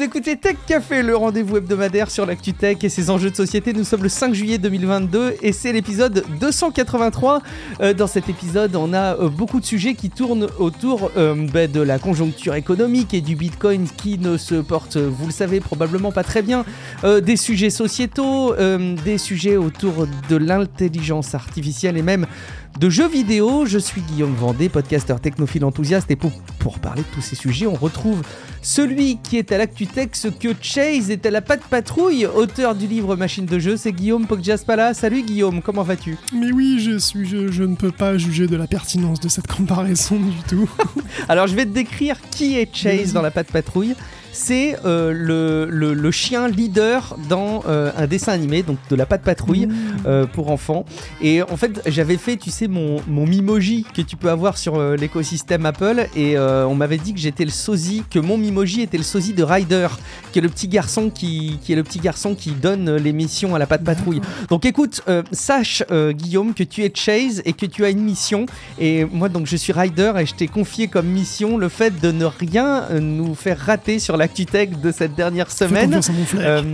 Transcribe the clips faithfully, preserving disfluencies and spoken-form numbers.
écoutez Tech Café, le rendez-vous hebdomadaire sur l'actu tech et ses enjeux de société. Nous sommes le cinq juillet deux mille vingt-deux et c'est l'épisode deux cent quatre-vingt-trois. Euh, dans cet épisode, on a euh, beaucoup de sujets qui tournent autour euh, bah, de la conjoncture économique et du Bitcoin qui ne se porte, vous le savez, probablement pas très bien. Euh, des sujets sociétaux, euh, des sujets autour de l'intelligence artificielle et même de jeux vidéo. Je suis Guillaume Vendée, podcasteur technophile enthousiaste, et pour, pour parler de tous ces sujets, on retrouve celui qui est à l'actu tech, ce que Chase est à la patte patrouille, auteur du livre Machine de jeu, c'est Guillaume Poggiaspala. Salut Guillaume, comment vas-tu ? Mais oui, je, suis, je, je ne peux pas juger de la pertinence de cette comparaison du tout. Alors je vais te décrire qui est Chase dans la patte patrouille. C'est euh, le, le, le chien leader dans euh, un dessin animé, donc de la patte patrouille euh, pour enfants. Et en fait, j'avais fait, tu sais, mon, mon Mimoji que tu peux avoir sur euh, l'écosystème Apple. Et euh, on m'avait dit que j'étais le sosie, que mon Mimoji était le sosie de Ryder, qui est le petit garçon qui, qui est le petit garçon qui donne les missions à la patte patrouille. Donc écoute, euh, sache euh, Guillaume que tu es Chase et que tu as une mission. Et moi, donc, je suis Ryder et je t'ai confié comme mission le fait de ne rien euh, nous faire rater sur la l'actu tech de cette dernière semaine. Fais confiance à mon flair. Euh...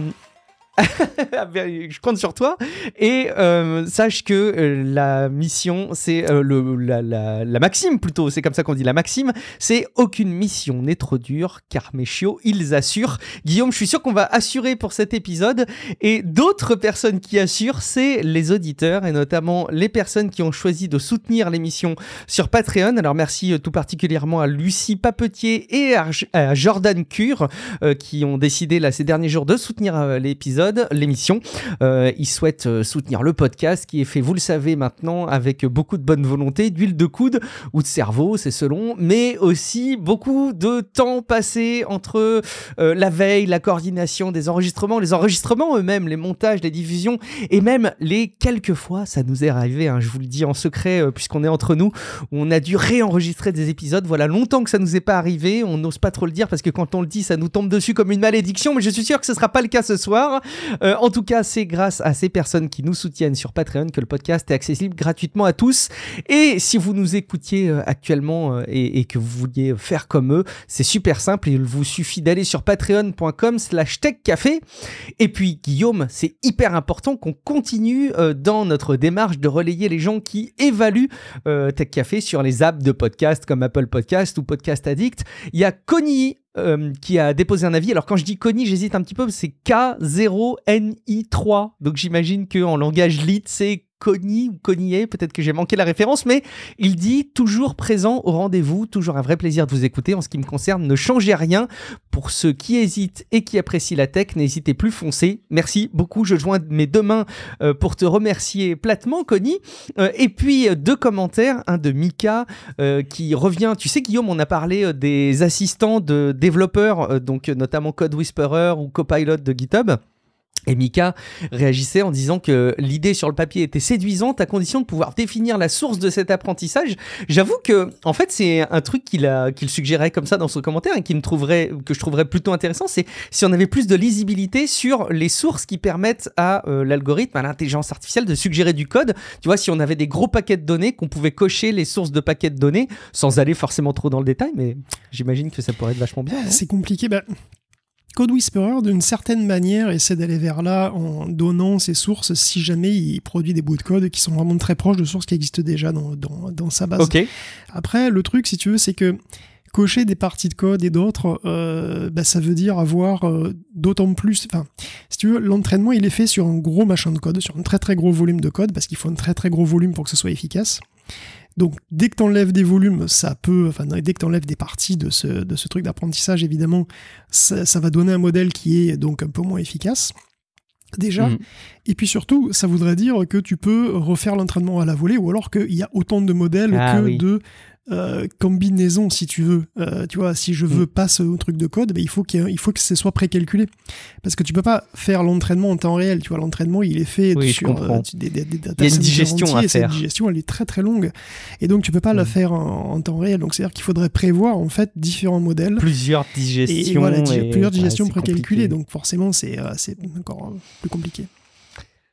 je compte sur toi et euh, sache que euh, la mission c'est euh, le, la, la, la maxime plutôt, c'est comme ça qu'on dit, la maxime c'est aucune mission n'est trop dure car mes chiots ils assurent. Guillaume, je suis sûr qu'on va assurer pour cet épisode, et d'autres personnes qui assurent, c'est les auditeurs et notamment les personnes qui ont choisi de soutenir l'émission sur Patreon. Alors merci euh, tout particulièrement à Lucie Papetier et à, à Jordan Cure euh, qui ont décidé là ces derniers jours de soutenir euh, l'épisode l'émission. Euh, ils souhaitent euh, soutenir le podcast qui est fait, vous le savez maintenant, avec beaucoup de bonne volonté, d'huile de coude ou de cerveau, c'est selon, mais aussi beaucoup de temps passé entre euh, la veille, la coordination des enregistrements, les enregistrements eux-mêmes, les montages, les diffusions, et même les quelques fois, ça nous est arrivé, hein, je vous le dis en secret, euh, puisqu'on est entre nous, où on a dû réenregistrer des épisodes. Voilà, longtemps que ça nous est pas arrivé, on n'ose pas trop le dire parce que quand on le dit, ça nous tombe dessus comme une malédiction, mais je suis sûr que ce sera pas le cas ce soir. Euh, en tout cas, c'est grâce à ces personnes qui nous soutiennent sur Patreon que le podcast est accessible gratuitement à tous. Et si vous nous écoutiez euh, actuellement euh, et, et que vous vouliez faire comme eux, c'est super simple. Il vous suffit d'aller sur patreon.com slash techcafé. Et puis, Guillaume, c'est hyper important qu'on continue euh, dans notre démarche de relayer les gens qui évaluent euh, Tech Café sur les apps de podcast comme Apple Podcast ou Podcast Addict. Il y a Connie Euh, qui a déposé un avis. Alors quand je dis Connie, j'hésite un petit peu, c'est K zéro N I trois, donc j'imagine qu'en langage lit c'est Connie ou Connier, peut-être que j'ai manqué la référence, mais il dit toujours présent au rendez-vous, toujours un vrai plaisir de vous écouter. En ce qui me concerne, ne changez rien. Pour ceux qui hésitent et qui apprécient la tech, n'hésitez plus, foncez. Merci beaucoup, je joins mes deux mains euh, pour te remercier platement, Connie. Euh, et puis deux commentaires, un de Mika euh, qui revient. Tu sais Guillaume, on a parlé euh, des assistants de développeurs, euh, donc notamment Code Whisperer ou Copilot de GitHub. Et Mika réagissait en disant que l'idée sur le papier était séduisante à condition de pouvoir définir la source de cet apprentissage. J'avoue que, en fait, c'est un truc qu'il a, qu'il suggérait comme ça dans son commentaire et qui me trouverait, que je trouverais plutôt intéressant, c'est si on avait plus de lisibilité sur les sources qui permettent à euh, l'algorithme, à l'intelligence artificielle de suggérer du code. Tu vois, si on avait des gros paquets de données, qu'on pouvait cocher les sources de paquets de données sans aller forcément trop dans le détail, mais j'imagine que ça pourrait être vachement bien. C'est compliqué, bah... Code Whisperer, d'une certaine manière, essaie d'aller vers là en donnant ses sources si jamais il produit des bouts de code qui sont vraiment très proches de sources qui existent déjà dans, dans, dans sa base. Okay. Après, le truc, si tu veux, c'est que cocher des parties de code et d'autres, euh, bah, ça veut dire avoir euh, d'autant plus... Enfin, si tu veux, l'entraînement, il est fait sur un gros machin de code, sur un très très gros volume de code, parce qu'il faut un très très gros volume pour que ce soit efficace. Donc, dès que tu enlèves des volumes, ça peut, enfin, dès que tu enlèves des parties de ce, de ce truc d'apprentissage, évidemment, ça, ça va donner un modèle qui est donc un peu moins efficace, déjà. Mmh. Et puis surtout, ça voudrait dire que tu peux refaire l'entraînement à la volée, ou alors qu'il y a autant de modèles ah, que oui. de euh, combinaisons, si tu veux. Euh, tu vois, si je veux mmh. pas ce truc de code, ben, il faut qu'il il faut que ce soit précalculé. Parce que tu peux pas faire l'entraînement en temps réel. Tu vois, l'entraînement, il est fait oui, sur euh, des, des, des data il y a une digestion entiers, à et faire. Cette digestion, elle est très très longue. Et donc, tu peux pas mmh. la faire en, en temps réel. Donc, c'est-à-dire qu'il faudrait prévoir, en fait, différents modèles. Plusieurs digestions. Et voilà, et... plusieurs digestions ouais, précalculées. Donc, forcément, c'est, euh, c'est encore plus compliqué.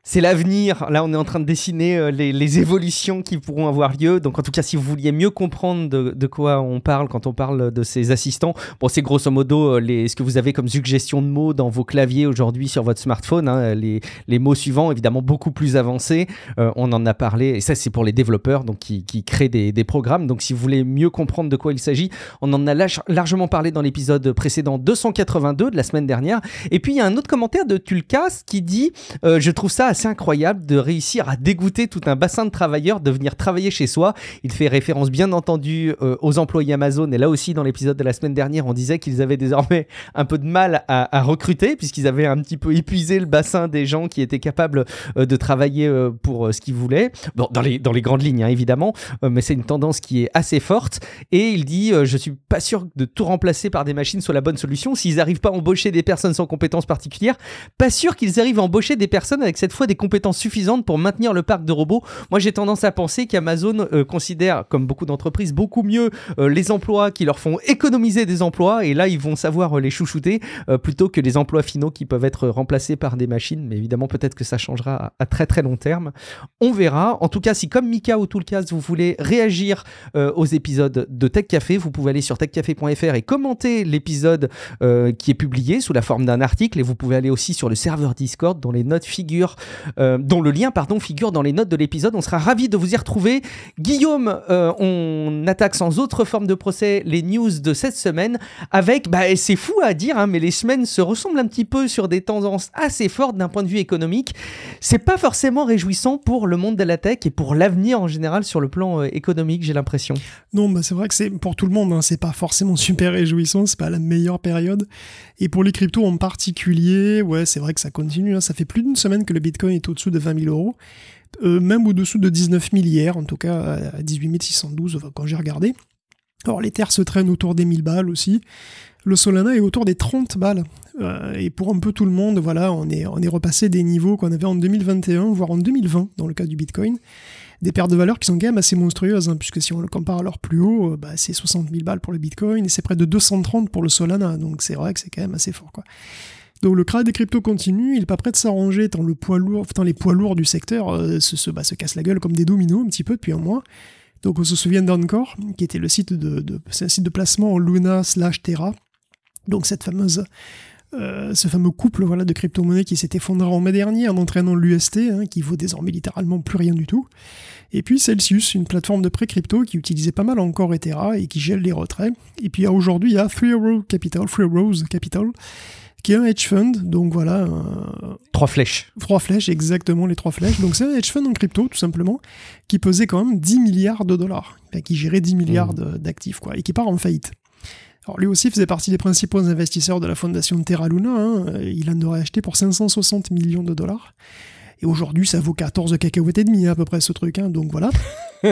c'est l'avenir. Là, on est en train de dessiner euh, les, les évolutions qui pourront avoir lieu. Donc, en tout cas, si vous vouliez mieux comprendre de, de quoi on parle quand on parle de ces assistants, bon, c'est grosso modo euh, les, ce que vous avez comme suggestion de mots dans vos claviers aujourd'hui sur votre smartphone. Hein, les, les mots suivants, évidemment, beaucoup plus avancés. Euh, on en a parlé, et ça, c'est pour les développeurs donc, qui, qui créent des, des programmes. Donc, si vous voulez mieux comprendre de quoi il s'agit, on en a lâche, largement parlé dans l'épisode précédent deux cent quatre-vingt-deux de la semaine dernière. Et puis, il y a un autre commentaire de Tulkas qui dit euh, « Je trouve ça assez incroyable de réussir à dégoûter tout un bassin de travailleurs de venir travailler chez soi. » Il fait référence, bien entendu, euh, aux employés Amazon. Et là aussi, dans l'épisode de la semaine dernière, on disait qu'ils avaient désormais un peu de mal à, à recruter puisqu'ils avaient un petit peu épuisé le bassin des gens qui étaient capables euh, de travailler euh, pour euh, ce qu'ils voulaient. Bon, dans les, dans les grandes lignes, hein, évidemment, euh, mais c'est une tendance qui est assez forte. Et il dit euh, « Je suis pas sûr de tout remplacer par des machines soit la bonne solution. S'ils n'arrivent pas à embaucher des personnes sans compétences particulières, pas sûr qu'ils arrivent à embaucher des personnes avec cette fois des compétences suffisantes pour maintenir le parc de robots. » Moi, j'ai tendance à penser qu'Amazon euh, considère, comme beaucoup d'entreprises, beaucoup mieux euh, les emplois qui leur font économiser des emplois, et là, ils vont savoir euh, les chouchouter euh, plutôt que les emplois finaux qui peuvent être remplacés par des machines. Mais évidemment, peut-être que ça changera à, à très très long terme. On verra. En tout cas, si comme Mika ou Toolcast, vous voulez réagir euh, aux épisodes de Tech Café, vous pouvez aller sur tech café point f r et commenter l'épisode euh, qui est publié sous la forme d'un article, et vous pouvez aller aussi sur le serveur Discord dont les notes figurent, euh, dont le lien pardon figure dans les notes de l'épisode. On sera ravis de vous y retrouver. Guillaume, euh, on attaque sans autre forme de procès les news de cette semaine avec, bah, c'est fou à dire, hein, mais les semaines se ressemblent un petit peu sur des tendances assez fortes d'un point de vue économique. C'est pas forcément réjouissant pour le monde de la tech et pour l'avenir en général sur le plan euh, économique, j'ai l'impression. Non, bah c'est vrai que c'est pour tout le monde, hein, c'est pas forcément super réjouissant, c'est pas la meilleure période. Et pour les cryptos en particulier, ouais, c'est vrai que ça continue, hein, ça fait plus d'une semaine que le Bitcoin est au-dessous de vingt mille euros, euh, même au-dessous de dix-neuf mille hier, en tout cas à dix-huit mille six cent douze quand j'ai regardé. Alors l'Ether se traîne autour des mille balles aussi, le Solana est autour des trente balles. Euh, et pour un peu tout le monde, voilà, on est, on est repassé des niveaux qu'on avait en deux mille vingt et un, voire en deux mille vingt dans le cas du Bitcoin. Des pertes de valeur qui sont quand même assez monstrueuses, hein, puisque si on le compare à leur plus haut, euh, bah, c'est soixante mille balles pour le Bitcoin et c'est près de deux cent trente pour le Solana, donc c'est vrai que c'est quand même assez fort, quoi. Donc le krach des cryptos continue, il n'est pas prêt de s'arranger tant, le poids lourd, tant les poids lourds du secteur euh, se, se, bah, se cassent la gueule comme des dominos un petit peu depuis un mois. Donc on se souvient d'Encore, qui était le site de, de, c'est un site de placement en Luna slash Terra, donc cette fameuse... Euh, ce fameux couple voilà, de crypto-monnaies qui s'est effondré en mai dernier en entraînant l'U S T, hein, qui vaut désormais littéralement plus rien du tout. Et puis Celsius, une plateforme de prêt crypto qui utilisait pas mal encore Ethera et qui gèle les retraits. Et puis aujourd'hui, il y a Three Arrows Capital, Three Arrows Capital, qui est un hedge fund, donc voilà... Un... Trois flèches. Trois flèches, exactement, les trois flèches. Donc c'est un hedge fund en crypto, tout simplement, qui pesait quand même dix milliards de dollars, enfin, qui gérait dix milliards mmh. d'actifs, quoi, et qui part en faillite. Alors lui aussi faisait partie des principaux investisseurs de la fondation Terra Luna, hein. Il en aurait acheté pour cinq cent soixante millions de dollars. Et aujourd'hui, ça vaut quatorze cacahuètes et demi à peu près ce truc, hein, donc voilà.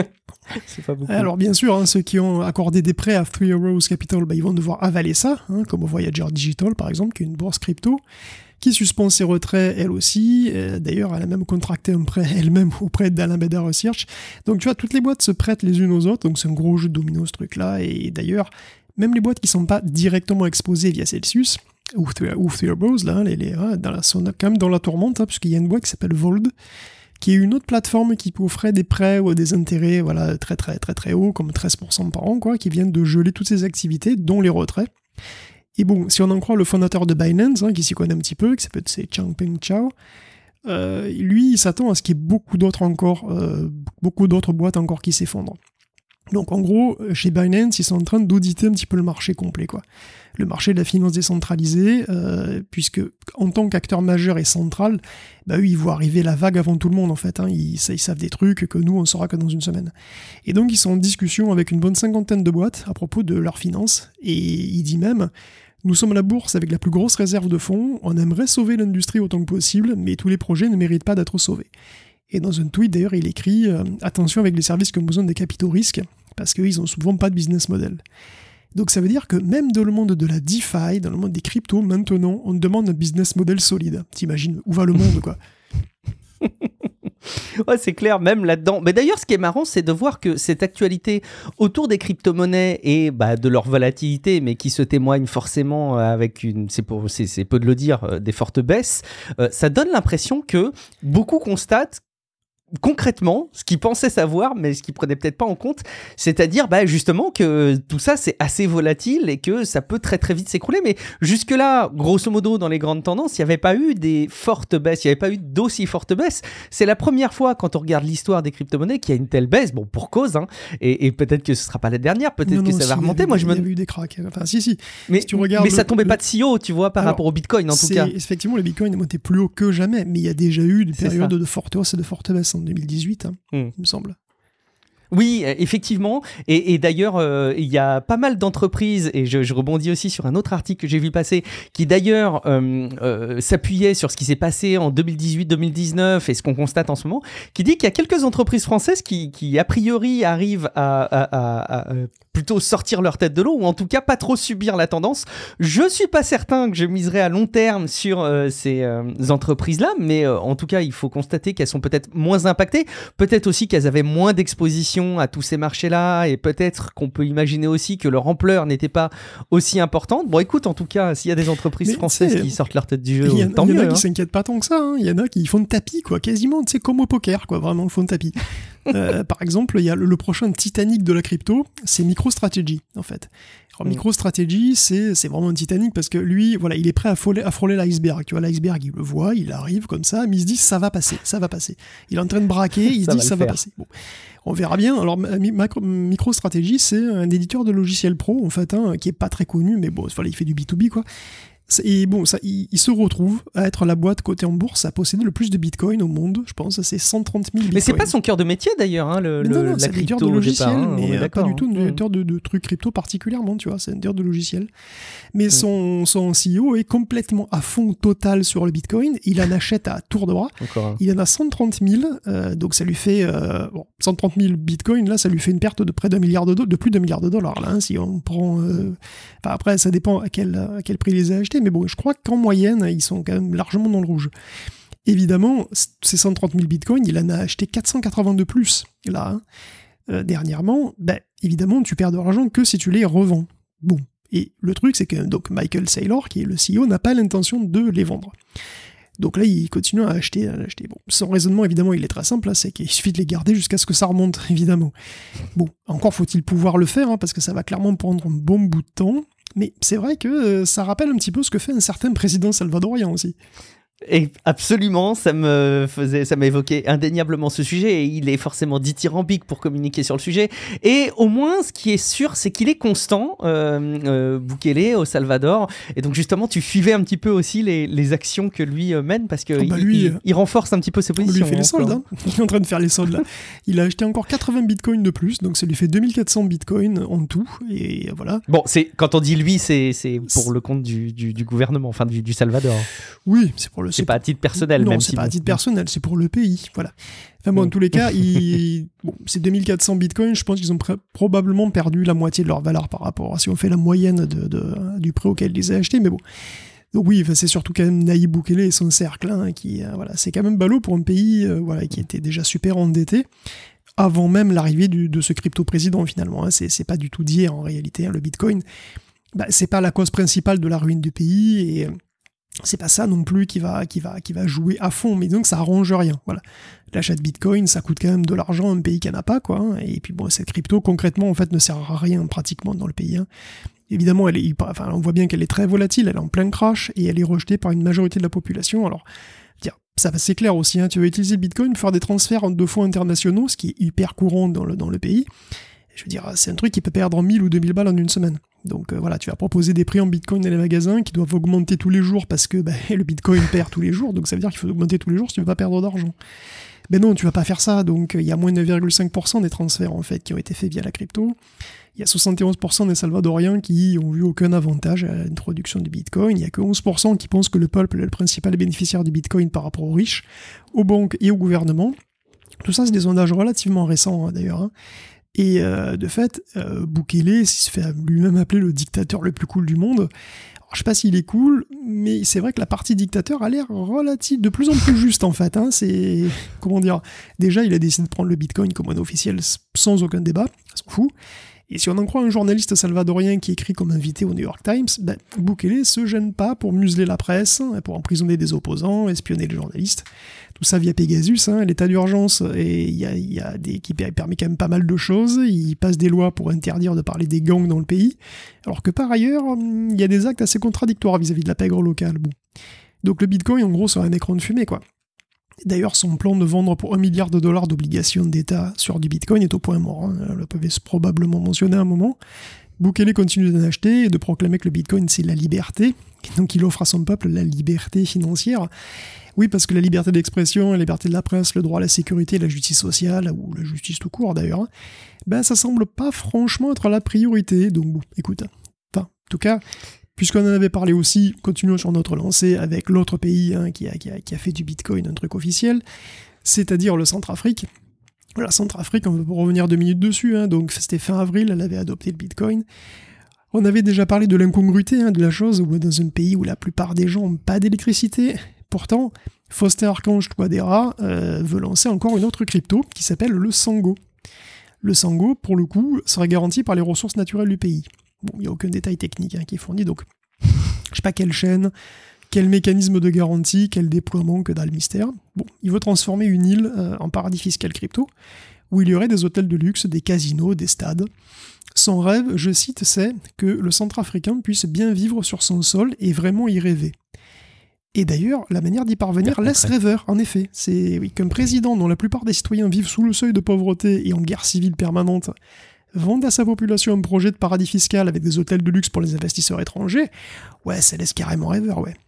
C'est pas beaucoup. Alors bien sûr, hein, ceux qui ont accordé des prêts à Three Arrows Capital, bah, ils vont devoir avaler ça, hein, comme Voyager Digital par exemple, qui est une bourse crypto, qui suspend ses retraits elle aussi. Euh, d'ailleurs, elle a même contracté un prêt elle-même auprès d'Alameda Research. Donc tu vois, toutes les boîtes se prêtent les unes aux autres, donc c'est un gros jeu de domino ce truc-là, et d'ailleurs... Même les boîtes qui ne sont pas directement exposées via Celsius, ou Three Arrows, là, les, les, hein, dans la, sont quand même dans la tourmente, hein, parce qu'il y a une boîte qui s'appelle Vold, qui est une autre plateforme qui offrait des prêts ou des intérêts voilà, très très très très hauts, comme treize pour cent par an, quoi, qui viennent de geler toutes ces activités, dont les retraits. Et bon, si on en croit le fondateur de Binance, hein, qui s'y connaît un petit peu, qui s'appelle Changpeng Zhao, euh, lui, il s'attend à ce qu'il y ait beaucoup d'autres encore, euh, beaucoup d'autres boîtes encore qui s'effondrent. Donc en gros, chez Binance, ils sont en train d'auditer un petit peu le marché complet, quoi. Le marché de la finance décentralisée, euh, puisque en tant qu'acteur majeur et central, bah eux, ils voient arriver la vague avant tout le monde, en fait. Hein. Ils, ils savent des trucs que nous, on saura que dans une semaine. Et donc, ils sont en discussion avec une bonne cinquantaine de boîtes à propos de leurs finances. Et il dit même, nous sommes la bourse avec la plus grosse réserve de fonds, on aimerait sauver l'industrie autant que possible, mais tous les projets ne méritent pas d'être sauvés. Et dans un tweet, d'ailleurs, il écrit euh, « Attention avec les services qui ont besoin des capitaux risques, parce qu'ils n'ont souvent pas de business model. » Donc ça veut dire que même dans le monde de la DeFi, dans le monde des cryptos, maintenant, on demande un business model solide. T'imagines où va le monde, quoi. Ouais, c'est clair, même là-dedans. Mais d'ailleurs, ce qui est marrant, c'est de voir que cette actualité autour des crypto-monnaies et bah, de leur volatilité, mais qui se témoigne forcément avec une, c'est, pour, c'est, c'est peu de le dire, des fortes baisses, euh, ça donne l'impression que beaucoup constatent concrètement ce qu'ils pensaient savoir, mais ce qu'ils prenaient peut-être pas en compte, c'est-à-dire bah, justement que tout ça c'est assez volatile et que ça peut très très vite s'écrouler. Mais jusque-là, grosso modo, dans les grandes tendances, il n'y avait pas eu des fortes baisses, il n'y avait pas eu d'aussi fortes baisses. C'est la première fois quand on regarde l'histoire des crypto-monnaies qu'il y a une telle baisse, bon pour cause, hein, et, et peut-être que ce sera pas la dernière, peut-être non, que non, ça si, va remonter. Il y, Moi, je me... il y avait eu des cracks. Enfin, si, si. Mais, si tu regardes mais ça le, tombait le... pas de si haut, tu vois, par Alors, rapport au Bitcoin en tout cas. Effectivement, le Bitcoin est monté plus haut que jamais, mais il y a déjà eu des c'est périodes ça. de fortes hausses et de fortes baisses en deux mille dix-huit. Hein. Hmm. Il me semble. Oui, effectivement. Et, et d'ailleurs, euh, il y a pas mal d'entreprises, et je, je rebondis aussi sur un autre article que j'ai vu passer, qui d'ailleurs euh, euh, s'appuyait sur ce qui s'est passé en deux mille dix-huit deux mille dix-neuf et ce qu'on constate en ce moment, qui dit qu'il y a quelques entreprises françaises qui, qui a priori, arrivent à, à, à, à plutôt sortir leur tête de l'eau, ou en tout cas pas trop subir la tendance. Je suis pas certain que je miserais à long terme sur euh, ces euh, entreprises-là, mais euh, en tout cas, il faut constater qu'elles sont peut-être moins impactées, peut-être aussi qu'elles avaient moins d'exposition à tous ces marchés-là, et peut-être qu'on peut imaginer aussi que leur ampleur n'était pas aussi importante. Bon, écoute, en tout cas, s'il y a des entreprises mais françaises qui sortent leur tête du jeu, y a, tant mieux. Il y en a hein. qui s'inquiètent pas tant que ça. Il hein. y en a qui font de tapis, quoi, quasiment, tu sais, comme au poker, quoi, vraiment, le fond de tapis. euh, par exemple, il y a le, le prochain Titanic de la crypto, c'est MicroStrategy, en fait. Alors, mm. MicroStrategy, c'est, c'est vraiment un Titanic parce que lui, voilà, il est prêt à frôler, à frôler l'iceberg. Tu vois, l'iceberg, il le voit, il arrive comme ça, mais il se dit, ça va passer, ça va passer. Il est en train de braquer, il se dit, ça va passer. Bon. On verra bien. Alors, MicroStrategy, c'est un éditeur de logiciels pro, en fait, hein, qui est pas très connu, mais bon, voilà, il fait du B deux B, quoi. Et bon, ça, il, il se retrouve à être la boîte cotée en bourse à posséder le plus de bitcoin au monde, je pense, c'est cent trente mille bitcoins. Mais c'est pas son cœur de métier d'ailleurs, hein, le, non, non, la c'est crypto un éditeur de logiciel, départ, hein, mais pas du tout un mmh. éditeur de, de trucs crypto particulièrement, tu vois, c'est un éditeur de logiciel. Mais mmh. son, son C E O est complètement à fond total sur le bitcoin, il en achète à tour de bras, Encore. Il en a cent trente mille, euh, donc ça lui fait, euh, bon, cent trente mille bitcoins, là, ça lui fait une perte de près d'un milliard de dollars, de plus d'un milliard de dollars, là, hein, si on prend, euh, enfin après, ça dépend à quel, à quel prix il les a achetés, mais bon, je crois qu'en moyenne, ils sont quand même largement dans le rouge. Évidemment, ces cent trente mille bitcoins, il en a acheté quatre cent quatre-vingt-deux plus, là, hein, euh, dernièrement. Ben, évidemment, tu perds de l'argent que si tu les revends. Bon. Et le truc, c'est que donc Michael Saylor, qui est le C E O, n'a pas l'intention de les vendre. Donc là, il continue à acheter, à acheter. Bon, son raisonnement, évidemment, il est très simple, hein, c'est qu'il suffit de les garder jusqu'à ce que ça remonte, évidemment. Bon, encore faut-il pouvoir le faire, hein, parce que ça va clairement prendre un bon bout de temps. Mais c'est vrai que euh, ça rappelle un petit peu ce que fait un certain président salvadorien aussi. Et absolument, ça me faisait, ça m'évoquait indéniablement ce sujet, et il est forcément dithyrambique pour communiquer sur le sujet. Et au moins, ce qui est sûr, c'est qu'il est constant, euh, euh, Bukele au Salvador. Et donc justement, tu suivais un petit peu aussi les, les actions que lui euh, mène, parce que oh bah il, lui, il, il renforce un petit peu ses positions. Lui, il fait les soldes, hein. Il est en train de faire les soldes là. Il a acheté encore quatre-vingts bitcoins de plus, donc ça lui fait deux mille quatre cents bitcoins en tout. Et voilà. Bon, c'est quand on dit lui, c'est c'est pour c'est... le compte du, du, du gouvernement, enfin du, du Salvador. Oui, c'est pour le. C'est, c'est pas à titre personnel, non, même c'est si pas bon. à titre personnel, c'est pour le pays, voilà. Enfin bon, mmh. en tous les cas, il... bon, ces deux mille quatre cents bitcoins, je pense qu'ils ont pr- probablement perdu la moitié de leur valeur par rapport à si on fait la moyenne de, de, du prix auquel ils les ont achetés, mais bon. Donc oui, enfin, c'est surtout quand même Nayib Bukele et son cercle, hein, qui, euh, voilà, c'est quand même ballot pour un pays euh, voilà, qui était déjà super endetté, avant même l'arrivée du, de ce crypto-président finalement, hein. c'est, c'est pas du tout d'hier en réalité, hein, le bitcoin, bah, c'est pas la cause principale de la ruine du pays, et c'est pas ça non plus qui va, qui va, qui va jouer à fond, mais donc ça arrange rien. Voilà. L'achat de bitcoin, ça coûte quand même de l'argent à un pays qui n'en a pas, quoi. Hein. Et puis bon, cette crypto, concrètement, en fait, ne sert à rien pratiquement dans le pays. Hein. Évidemment, elle est, enfin, on voit bien qu'elle est très volatile, elle est en plein crash, et elle est rejetée par une majorité de la population. Alors, ça c'est clair aussi, hein. Tu vas utiliser le bitcoin pour faire des transferts de fonds internationaux, ce qui est hyper courant dans le, dans le pays. Je veux dire, c'est un truc qui peut perdre mille ou deux mille balles en une semaine. Donc euh, voilà, tu vas proposer des prix en bitcoin dans les magasins qui doivent augmenter tous les jours parce que bah, le bitcoin perd tous les jours, donc ça veut dire qu'il faut augmenter tous les jours si tu veux pas perdre d'argent. Ben non, tu vas pas faire ça, donc il y a moins de neuf virgule cinq pour cent des transferts en fait qui ont été faits via la crypto. Il y a soixante et onze pour cent des Salvadoriens qui ont vu aucun avantage à l'introduction du bitcoin. Il y a que onze pour cent qui pensent que le peuple est le principal bénéficiaire du bitcoin par rapport aux riches, aux banques et au gouvernement. Tout ça, c'est des sondages relativement récents hein, d'ailleurs. Hein. Et euh, de fait, euh, Bukele se fait lui-même appeler le dictateur le plus cool du monde. Alors, je sais pas s'il est cool, mais c'est vrai que la partie dictateur a l'air relative, de plus en plus juste en fait. Hein. C'est, comment dire, déjà il a décidé de prendre le Bitcoin comme monnaie officielle sans aucun débat, ça s'en fout. Et si on en croit un journaliste salvadorien qui écrit comme invité au New York Times, ben, Bukele se gêne pas pour museler la presse, pour emprisonner des opposants, espionner les journalistes. Tout ça via Pegasus, hein, l'état d'urgence, et il y a, y a des, qui permet quand même pas mal de choses. Il passe des lois pour interdire de parler des gangs dans le pays, alors que par ailleurs, il y a des actes assez contradictoires vis-à-vis de la pègre locale. Bon. Donc le Bitcoin, en gros, c'est un écran de fumée, quoi. D'ailleurs, son plan de vendre pour un milliard de dollars d'obligations d'État sur du Bitcoin est au point mort. Hein. On l'avait probablement mentionné à un moment. Bukele continue d'en acheter et de proclamer que le Bitcoin, c'est la liberté. Et donc, il offre à son peuple la liberté financière. Oui, parce que la liberté d'expression, la liberté de la presse, le droit à la sécurité, la justice sociale, ou la justice tout court d'ailleurs, hein, ben, ça semble pas franchement être la priorité. Donc, bon, écoute. Enfin, en tout cas... Puisqu'on en avait parlé aussi, continuons sur notre lancée avec l'autre pays hein, qui, a, qui, a, qui a fait du Bitcoin un truc officiel, c'est-à-dire le Centrafrique. La Centrafrique, on peut revenir deux minutes dessus, hein, donc c'était fin avril, elle avait adopté le Bitcoin. On avait déjà parlé de l'incongruité hein, de la chose, où dans un pays où la plupart des gens n'ont pas d'électricité, pourtant, Faustin Archange Touadéra euh, veut lancer encore une autre crypto qui s'appelle le Sango. Le Sango, pour le coup, serait garanti par les ressources naturelles du pays. Bon, il n'y a aucun détail technique hein, qui est fourni, donc je sais pas quelle chaîne, quel mécanisme de garantie, quel déploiement, que dalle mystère. Bon, il veut transformer une île euh, en paradis fiscal crypto, où il y aurait des hôtels de luxe, des casinos, des stades. Son rêve, je cite, c'est que le Centrafricain puisse bien vivre sur son sol et vraiment y rêver. Et d'ailleurs, la manière d'y parvenir laisse rêveur, en effet. C'est oui, qu'un président dont la plupart des citoyens vivent sous le seuil de pauvreté et en guerre civile permanente vende à sa population un projet de paradis fiscal avec des hôtels de luxe pour les investisseurs étrangers, ouais, ça laisse carrément rêveur, ouais.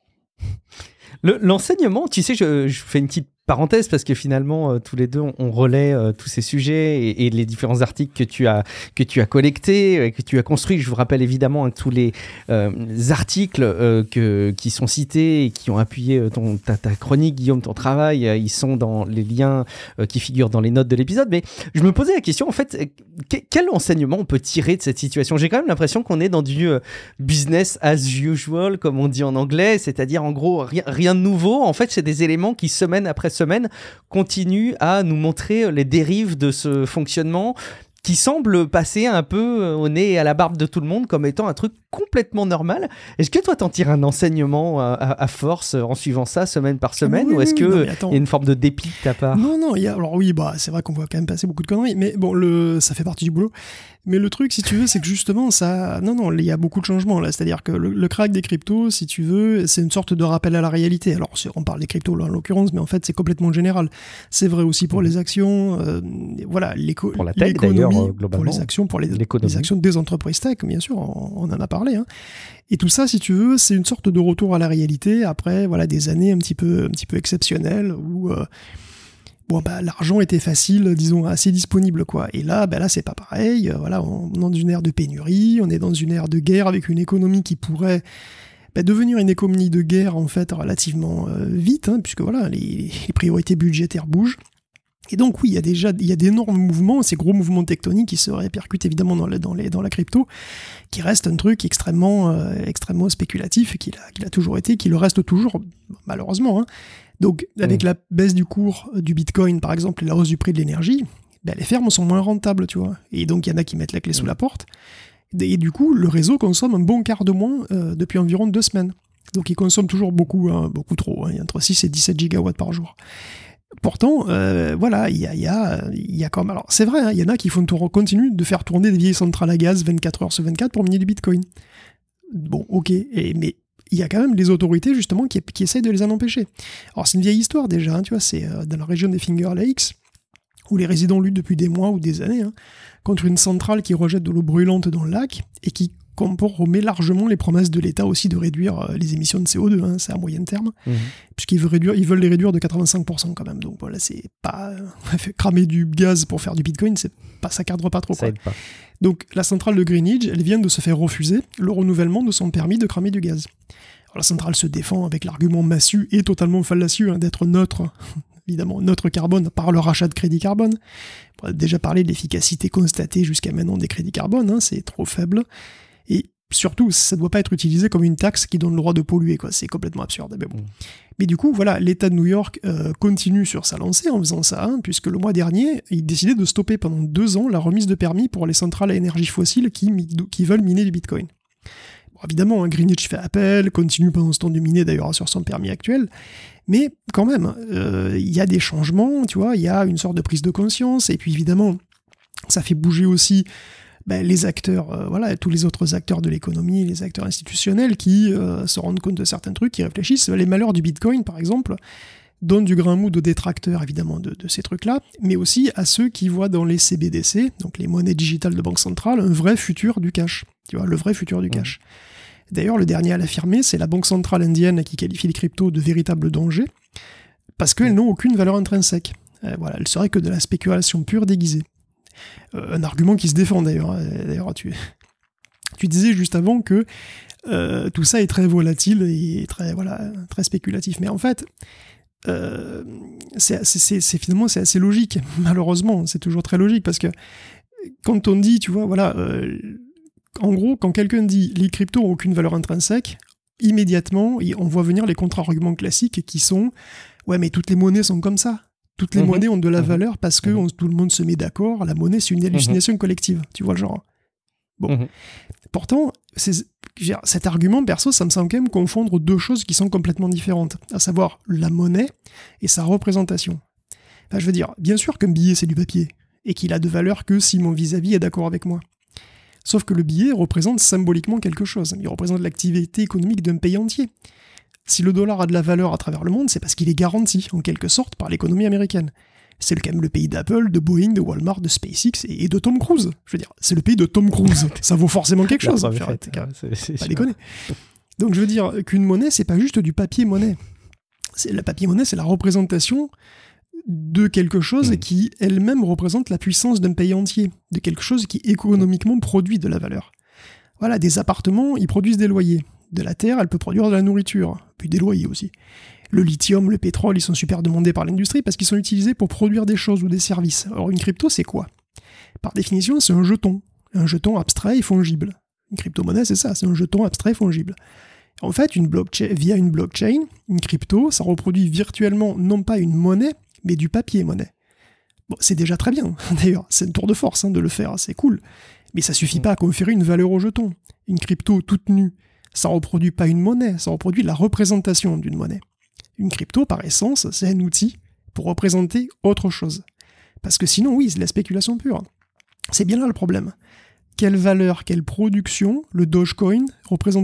Le, l'enseignement, tu sais, je, je fais une petite parenthèse parce que finalement, euh, tous les deux, on, on relaie euh, tous ces sujets et, et les différents articles que tu as, que tu as collectés, euh, que tu as construits. Je vous rappelle évidemment hein, tous les euh, articles euh, que, qui sont cités et qui ont appuyé ton, ta, ta chronique, Guillaume, ton travail. Euh, ils sont dans les liens euh, qui figurent dans les notes de l'épisode. Mais je me posais la question, en fait, que, quel enseignement on peut tirer de cette situation ? J'ai quand même l'impression qu'on est dans du euh, business as usual, comme on dit en anglais, c'est-à-dire en gros, rien, rien de nouveau. En fait, c'est des éléments qui, semaine après semaine, continue à nous montrer les dérives de ce fonctionnement qui semble passer un peu au nez et à la barbe de tout le monde comme étant un truc complètement normal. Est-ce que toi, t'en tires un enseignement à, à, à force en suivant ça semaine par semaine oui, ou est-ce qu'il oui, y a une forme de dépit de ta part ? Non, non, il y a, alors oui, bah, c'est vrai qu'on voit quand même passer beaucoup de conneries, mais bon, le, ça fait partie du boulot. Mais le truc, si tu veux, c'est que justement, ça... Non, non, il y a beaucoup de changements, là. C'est-à-dire que le, le crack des cryptos, si tu veux, c'est une sorte de rappel à la réalité. Alors, on parle des cryptos, là, en l'occurrence, mais en fait, c'est complètement général. C'est vrai aussi pour les actions, euh, voilà, l'éco- pour la tech, l'économie, d'ailleurs, globalement. Pour les actions, pour les, les actions des entreprises tech, bien sûr, on, on en a parlé, hein. Et tout ça, si tu veux, c'est une sorte de retour à la réalité après, voilà, des années un petit peu, un petit peu exceptionnelles où... Euh, Bon, bah, l'argent était facile, disons, assez disponible, quoi. Et là, bah, là, c'est pas pareil. Euh, voilà, on est dans une ère de pénurie, on est dans une ère de guerre avec une économie qui pourrait bah, devenir une économie de guerre, en fait, relativement euh, vite, hein, puisque voilà, les, les priorités budgétaires bougent. Et donc, oui, il y a déjà il y a d'énormes mouvements, ces gros mouvements tectoniques qui se répercutent évidemment dans la, dans les, dans la crypto, qui reste un truc extrêmement, euh, extrêmement spéculatif, qu'il a, qu'il a toujours été, qui le reste toujours, malheureusement, hein. Donc, avec mmh. la baisse du cours du Bitcoin, par exemple, et la hausse du prix de l'énergie, ben, les fermes sont moins rentables, tu vois. Et donc, il y en a qui mettent la clé mmh. sous la porte. Et du coup, le réseau consomme un bon quart de moins euh, depuis environ deux semaines. Donc, il consomme toujours beaucoup, hein, beaucoup trop. Hein. Il y a entre six et dix-sept gigawatts par jour. Pourtant, euh, voilà, il y a, y, a, y a comme... Alors, c'est vrai, il hein, y en a qui font tour... continuent de faire tourner des vieilles centrales à gaz vingt-quatre heures sur vingt-quatre pour miner du Bitcoin. Bon, ok, et, mais... il y a quand même les autorités, justement, qui, qui essayent de les en empêcher. Alors, c'est une vieille histoire, déjà, hein, tu vois, c'est euh, dans la région des Finger Lakes, où les résidents luttent depuis des mois ou des années, hein, contre une centrale qui rejette de l'eau brûlante dans le lac, et qui compromet largement les promesses de l'État aussi de réduire euh, les émissions de C O deux, hein, c'est à moyen terme, mmh. puisqu'ils veulent, réduire, ils veulent les réduire de quatre-vingt-cinq pour cent quand même, donc voilà, c'est pas... Euh, cramer du gaz pour faire du Bitcoin, c'est pas, ça cadre pas trop, ça quoi. aide pas. Donc, la centrale de Greenwich, elle vient de se faire refuser le renouvellement de son permis de cramer du gaz. Alors, la centrale se défend avec l'argument massu et totalement fallacieux hein, d'être neutre, évidemment neutre carbone par le rachat de crédits carbone. On a déjà parlé de l'efficacité constatée jusqu'à maintenant des crédits carbone, hein, c'est trop faible. Et surtout, ça ne doit pas être utilisé comme une taxe qui donne le droit de polluer, quoi. C'est complètement absurde. Mais bon. Mmh. Mais du coup, voilà, l'État de New York euh, continue sur sa lancée en faisant ça, hein, puisque le mois dernier, il décidait de stopper pendant deux ans la remise de permis pour les centrales à énergie fossile qui, qui veulent miner du Bitcoin. Bon, évidemment, hein, Greenwich fait appel, continue pendant ce temps de miner d'ailleurs sur son permis actuel, mais quand même, il euh, y a des changements, tu vois, il y a une sorte de prise de conscience, et puis évidemment, ça fait bouger aussi ben, les acteurs, euh, voilà, tous les autres acteurs de l'économie, les acteurs institutionnels qui euh, se rendent compte de certains trucs, qui réfléchissent. Les malheurs du Bitcoin, par exemple, donnent du grain mou aux détracteurs, évidemment, de, de ces trucs-là, mais aussi à ceux qui voient dans les C B D C, donc les monnaies digitales de banque centrale, un vrai futur du cash. Tu vois, le vrai futur du cash. Mmh. D'ailleurs, le dernier à l'affirmer, c'est la banque centrale indienne qui qualifie les cryptos de véritable danger, parce qu'elles n'ont aucune valeur intrinsèque. Euh, voilà, elles seraient que de la spéculation pure déguisée. Euh, un argument qui se défend d'ailleurs. D'ailleurs, tu, tu disais juste avant que euh, tout ça est très volatile et très, voilà, très spéculatif. Mais en fait, euh, c'est, c'est, c'est, finalement, c'est assez logique. Malheureusement, c'est toujours très logique parce que quand on dit, tu vois, voilà, euh, en gros, quand quelqu'un dit les cryptos n'ont aucune valeur intrinsèque, immédiatement, on voit venir les contre-arguments classiques qui sont ouais, mais toutes les monnaies sont comme ça. Toutes les mmh. monnaies ont de la mmh. valeur parce que mmh. on, tout le monde se met d'accord. La monnaie, c'est une hallucination mmh. collective. Tu vois le genre. Bon. Mmh. Pourtant, c'est, dire, cet argument, perso, ça me semble quand même confondre deux choses qui sont complètement différentes. À savoir la monnaie et sa représentation. Enfin, je veux dire, bien sûr qu'un billet, c'est du papier. Et qu'il a de valeur que si mon vis-à-vis est d'accord avec moi. Sauf que le billet représente symboliquement quelque chose. Il représente l'activité économique d'un pays entier. Si le dollar a de la valeur à travers le monde, c'est parce qu'il est garanti, en quelque sorte, par l'économie américaine. C'est quand même le pays d'Apple, de Boeing, de Walmart, de SpaceX et de Tom Cruise. Je veux dire, c'est le pays de Tom Cruise. Ça vaut forcément quelque chose. Fait, fait, c'est, c'est pas déconner. Donc je veux dire qu'une monnaie, c'est pas juste du papier-monnaie. C'est, la papier-monnaie, c'est la représentation de quelque chose mmh. qui, elle-même, représente la puissance d'un pays entier. De quelque chose qui, économiquement, produit de la valeur. Voilà, des appartements, ils produisent des loyers. De la terre, elle peut produire de la nourriture, puis des loyers aussi. Le lithium, le pétrole, ils sont super demandés par l'industrie parce qu'ils sont utilisés pour produire des choses ou des services. Alors une crypto, c'est quoi ? Par définition, c'est un jeton. Un jeton abstrait et fongible. Une crypto-monnaie, c'est ça, c'est un jeton abstrait et fongible. En fait, une blockchain, via une blockchain, une crypto, ça reproduit virtuellement non pas une monnaie, mais du papier-monnaie. Bon, c'est déjà très bien, d'ailleurs, c'est une tour de force hein, de le faire, c'est cool. Mais ça suffit pas à conférer une valeur au jeton. Une crypto toute nue, ça ne reproduit pas une monnaie, ça reproduit la représentation d'une monnaie. Une crypto, par essence, c'est un outil pour représenter autre chose. Parce que sinon, oui, c'est de la spéculation pure. C'est bien là le problème. Quelle valeur, quelle production le Dogecoin représente-t-il ?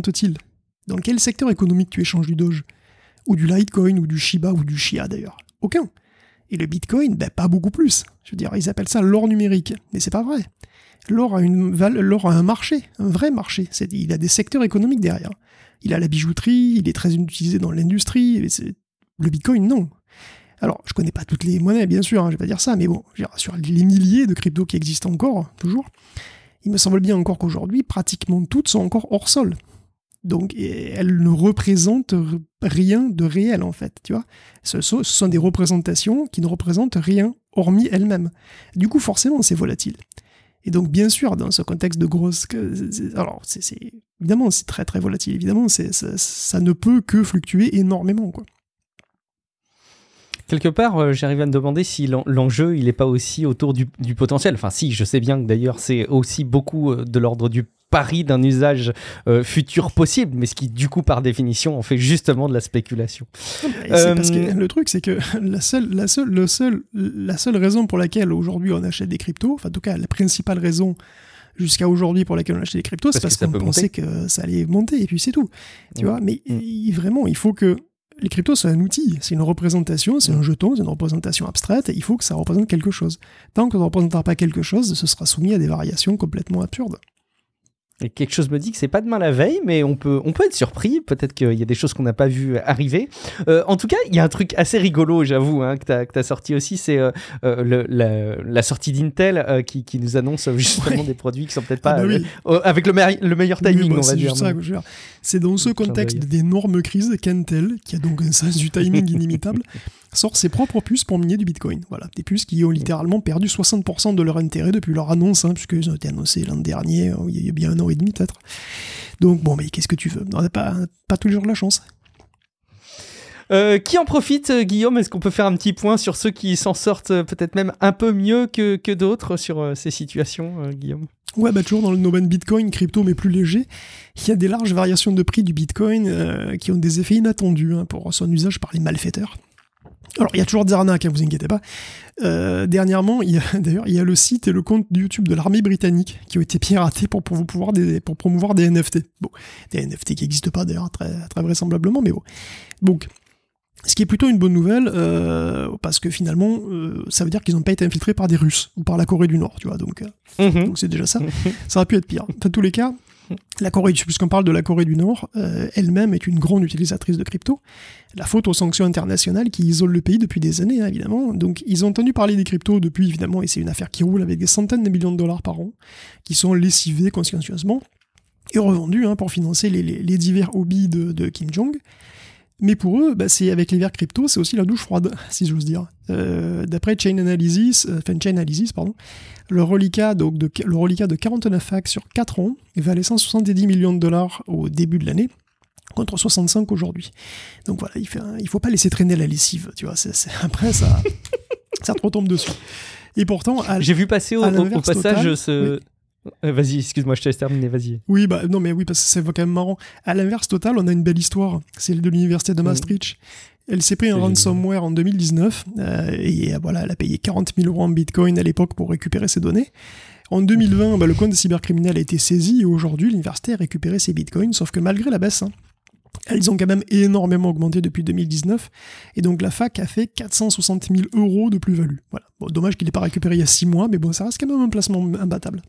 Dans quel secteur économique tu échanges du Doge ? Ou du Litecoin, ou du Shiba, ou du Chia d'ailleurs ? Aucun. Et le Bitcoin, ben, pas beaucoup plus. Je veux dire, ils appellent ça l'or numérique. Mais c'est pas vrai. L'or a, une val- l'or a un marché, un vrai marché. C'est, il a des secteurs économiques derrière. Il a la bijouterie, il est très utilisé dans l'industrie. C'est... Le Bitcoin, non. Alors, je connais pas toutes les monnaies, bien sûr, hein, je vais pas dire ça, mais bon, sur les milliers de cryptos qui existent encore, toujours, il me semble bien encore qu'aujourd'hui, pratiquement toutes sont encore hors sol. Donc, elles ne représentent rien de réel, en fait, tu vois. Ce sont, ce sont des représentations qui ne représentent rien, hormis elles-mêmes. Du coup, forcément, c'est volatile. Et donc, bien sûr, dans ce contexte de grosse... Alors, c'est, c'est... évidemment, c'est très, très volatile. Évidemment, c'est, ça, ça ne peut que fluctuer énormément, quoi. Quelque part, euh, j'arrive à me demander si l'en- l'enjeu, il n'est pas aussi autour du, du potentiel. Enfin, si, je sais bien que d'ailleurs, c'est aussi beaucoup euh, de l'ordre du pari d'un usage euh, futur possible, mais ce qui, du coup, par définition, en fait justement de la spéculation. Et c'est euh... parce que le truc, c'est que la seule, la, seule, le seul, la seule raison pour laquelle aujourd'hui on achète des cryptos, enfin, en tout cas, la principale raison jusqu'à aujourd'hui pour laquelle on achète des cryptos, c'est parce, parce qu'on pensait monter. que ça allait monter, et puis c'est tout. Tu mmh. vois, mais mmh. il, vraiment, il faut que les cryptos, c'est un outil, c'est une représentation, c'est un jeton, c'est une représentation abstraite, et il faut que ça représente quelque chose. Tant que ça ne représentera pas quelque chose, ce sera soumis à des variations complètement absurdes. Et quelque chose me dit que c'est pas demain la veille, mais on peut, on peut être surpris. Peut-être qu'il y a des choses qu'on n'a pas vues arriver. Euh, en tout cas, il y a un truc assez rigolo, j'avoue, hein, que tu as que t'as sorti aussi, c'est euh, euh, le, la, la sortie d'Intel euh, qui, qui nous annonce justement ouais. des produits qui sont peut-être pas ah bah oui. euh, avec le, me- le meilleur timing, oui, bah, on va c'est dire. Ça, je veux dire. C'est dans ce contexte d'énormes crises qu'Intel, qui a donc un sens du timing inimitable, sort ses propres puces pour miner du Bitcoin. Voilà, des puces qui ont littéralement perdu soixante pour cent de leur intérêt depuis leur annonce, hein, puisqu'ils ont été annoncés l'an dernier, il y a bien un an et demi peut-être. Donc bon, mais qu'est-ce que tu veux ? On n'a pas, pas toujours la chance. Euh, qui en profite, Guillaume ? Est-ce qu'on peut faire un petit point sur ceux qui s'en sortent euh, peut-être même un peu mieux que, que d'autres sur euh, ces situations, euh, Guillaume ? Ouais, bah toujours dans le domaine Bitcoin, crypto mais plus léger, il y a des larges variations de prix du Bitcoin euh, qui ont des effets inattendus hein, pour son usage par les malfaiteurs. Alors, il y a toujours des arnaques, hein, vous inquiétez pas. Euh, dernièrement, il y a, d'ailleurs, il y a le site et le compte YouTube de l'armée britannique qui ont été piratés pour, pour, pouvoir des, pour promouvoir des N F T. Bon, des N F T qui n'existent pas d'ailleurs, très, très vraisemblablement, mais bon. Donc, ce qui est plutôt une bonne nouvelle, euh, parce que finalement, euh, ça veut dire qu'ils n'ont pas été infiltrés par des Russes ou par la Corée du Nord, tu vois, donc, euh, mmh. donc c'est déjà ça. Ça aurait pu être pire. Dans tous les cas, la Corée, puisqu'on parle de la Corée du Nord, euh, elle-même est une grande utilisatrice de crypto. La faute aux sanctions internationales qui isolent le pays depuis des années, hein, évidemment. Donc, ils ont entendu parler des cryptos depuis, évidemment, et c'est une affaire qui roule avec des centaines de millions de dollars par an, qui sont lessivés consciencieusement et revendus hein, pour financer les, les, les divers hobbies de, de Kim Jong. Mais pour eux, bah, c'est avec les verres crypto, c'est aussi la douche froide, si j'ose dire. Euh, d'après Chain Analysis, euh, enfin Chain Analysis, pardon, le reliquat, donc de, le reliquat de quarante-neuf facs sur quatre ans valait cent soixante-dix millions de dollars au début de l'année, contre soixante-cinq aujourd'hui. Donc voilà, il ne faut pas laisser traîner la lessive, tu vois. C'est, c'est, après, ça, ça te retombe dessus. Et pourtant, à, j'ai vu passer au, au, au passage total, ce... Oui. Euh, vas-y, excuse-moi, je te laisse terminer, vas-y. Oui, bah non, mais oui, parce que c'est quand même marrant. À l'inverse total, on a une belle histoire. C'est de l'université de Maastricht. Mmh. Elle s'est pris un c'est ransomware génial. En deux mille dix-neuf euh, et voilà, elle a payé quarante mille euros en Bitcoin à l'époque pour récupérer ses données. En deux mille vingt, bah, le compte cybercriminel a été saisi et aujourd'hui, l'université a récupéré ses Bitcoins, sauf que malgré la baisse, hein, elles ont quand même énormément augmenté depuis deux mille dix-neuf, et donc la fac a fait quatre cent soixante mille euros de plus-value. Voilà. Bon, dommage qu'il n'ait pas récupéré il y a six mois, mais bon, ça reste quand même un placement imbattable.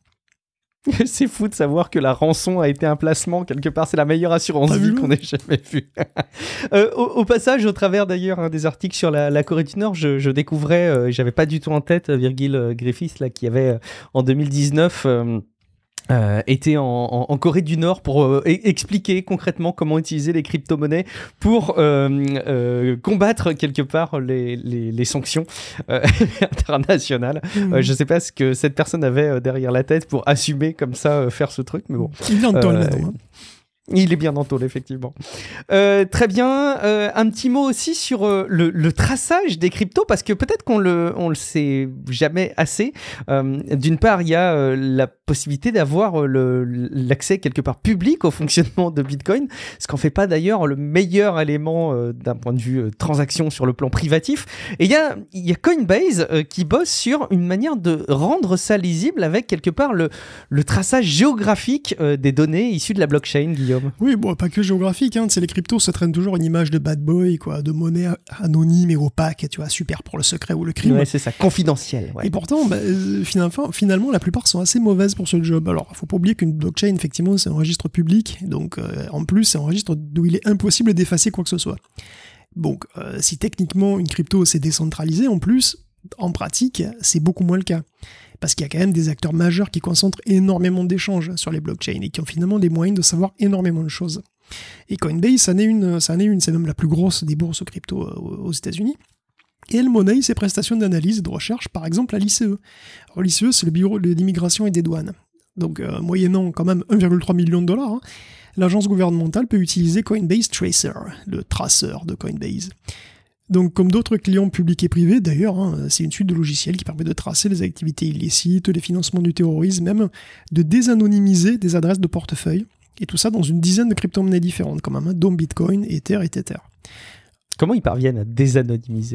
C'est fou de savoir que la rançon a été un placement, quelque part, c'est la meilleure assurance vie qu'on ait jamais vue. euh, au, au passage, au travers d'ailleurs hein, des articles sur la, la Corée du Nord, je, je découvrais, euh, j'avais pas du tout en tête, Virgil Griffiths, là, qui avait euh, en deux mille dix-neuf... Euh, Euh, était en, en, en Corée du Nord pour euh, e- expliquer concrètement comment utiliser les crypto-monnaies pour euh, euh, combattre quelque part les, les, les sanctions euh, internationales. Mmh. Euh, je ne sais pas ce que cette personne avait euh, derrière la tête pour assumer comme ça euh, faire ce truc, mais bon. Il est en tôle maintenant. Il est bien en tôle, effectivement. Euh, très bien. Euh, un petit mot aussi sur euh, le, le traçage des cryptos, parce que peut-être qu'on le, on le sait jamais assez. Euh, d'une part, il y a euh, la possibilité d'avoir euh, le, l'accès quelque part public au fonctionnement de Bitcoin, ce qu'en fait pas d'ailleurs le meilleur élément euh, d'un point de vue euh, transaction sur le plan privatif. Et il y a, y a Coinbase euh, qui bosse sur une manière de rendre ça lisible avec quelque part le, le traçage géographique euh, des données issues de la blockchain, Guillaume. Oui, bon, pas que géographique, hein, c'est les cryptos, ça traîne toujours une image de bad boy, quoi, de monnaie anonyme et opaque, tu vois, super pour le secret ou le crime. Ouais, c'est ça, confidentiel. Ouais. Et pourtant, bah, euh, finalement, finalement, la plupart sont assez mauvaises pour ce job. Alors, faut pas oublier qu'une blockchain, effectivement, c'est un registre public, donc euh, en plus, c'est un registre d'où il est impossible d'effacer quoi que ce soit. Donc, euh, si techniquement une crypto c'est décentralisé, en plus, en pratique, c'est beaucoup moins le cas. Parce qu'il y a quand même des acteurs majeurs qui concentrent énormément d'échanges sur les blockchains et qui ont finalement des moyens de savoir énormément de choses. Et Coinbase, ça en est une, ça en est une, c'est même la plus grosse des bourses crypto aux États-Unis. Et elle monnaie ses prestations d'analyse et de recherche, par exemple à l'I C E. Alors l'I C E, c'est le bureau de l'immigration et des douanes. Donc, euh, moyennant quand même un virgule trois million de dollars, hein, l'agence gouvernementale peut utiliser Coinbase Tracer, le traceur de Coinbase. Donc, comme d'autres clients publics et privés, d'ailleurs, hein, c'est une suite de logiciels qui permet de tracer les activités illicites, les financements du terrorisme, même de désanonymiser des adresses de portefeuille, et tout ça dans une dizaine de crypto-monnaies différentes, comme même, dont Bitcoin, Ether et Tether. Comment ils parviennent à désanonymiser ?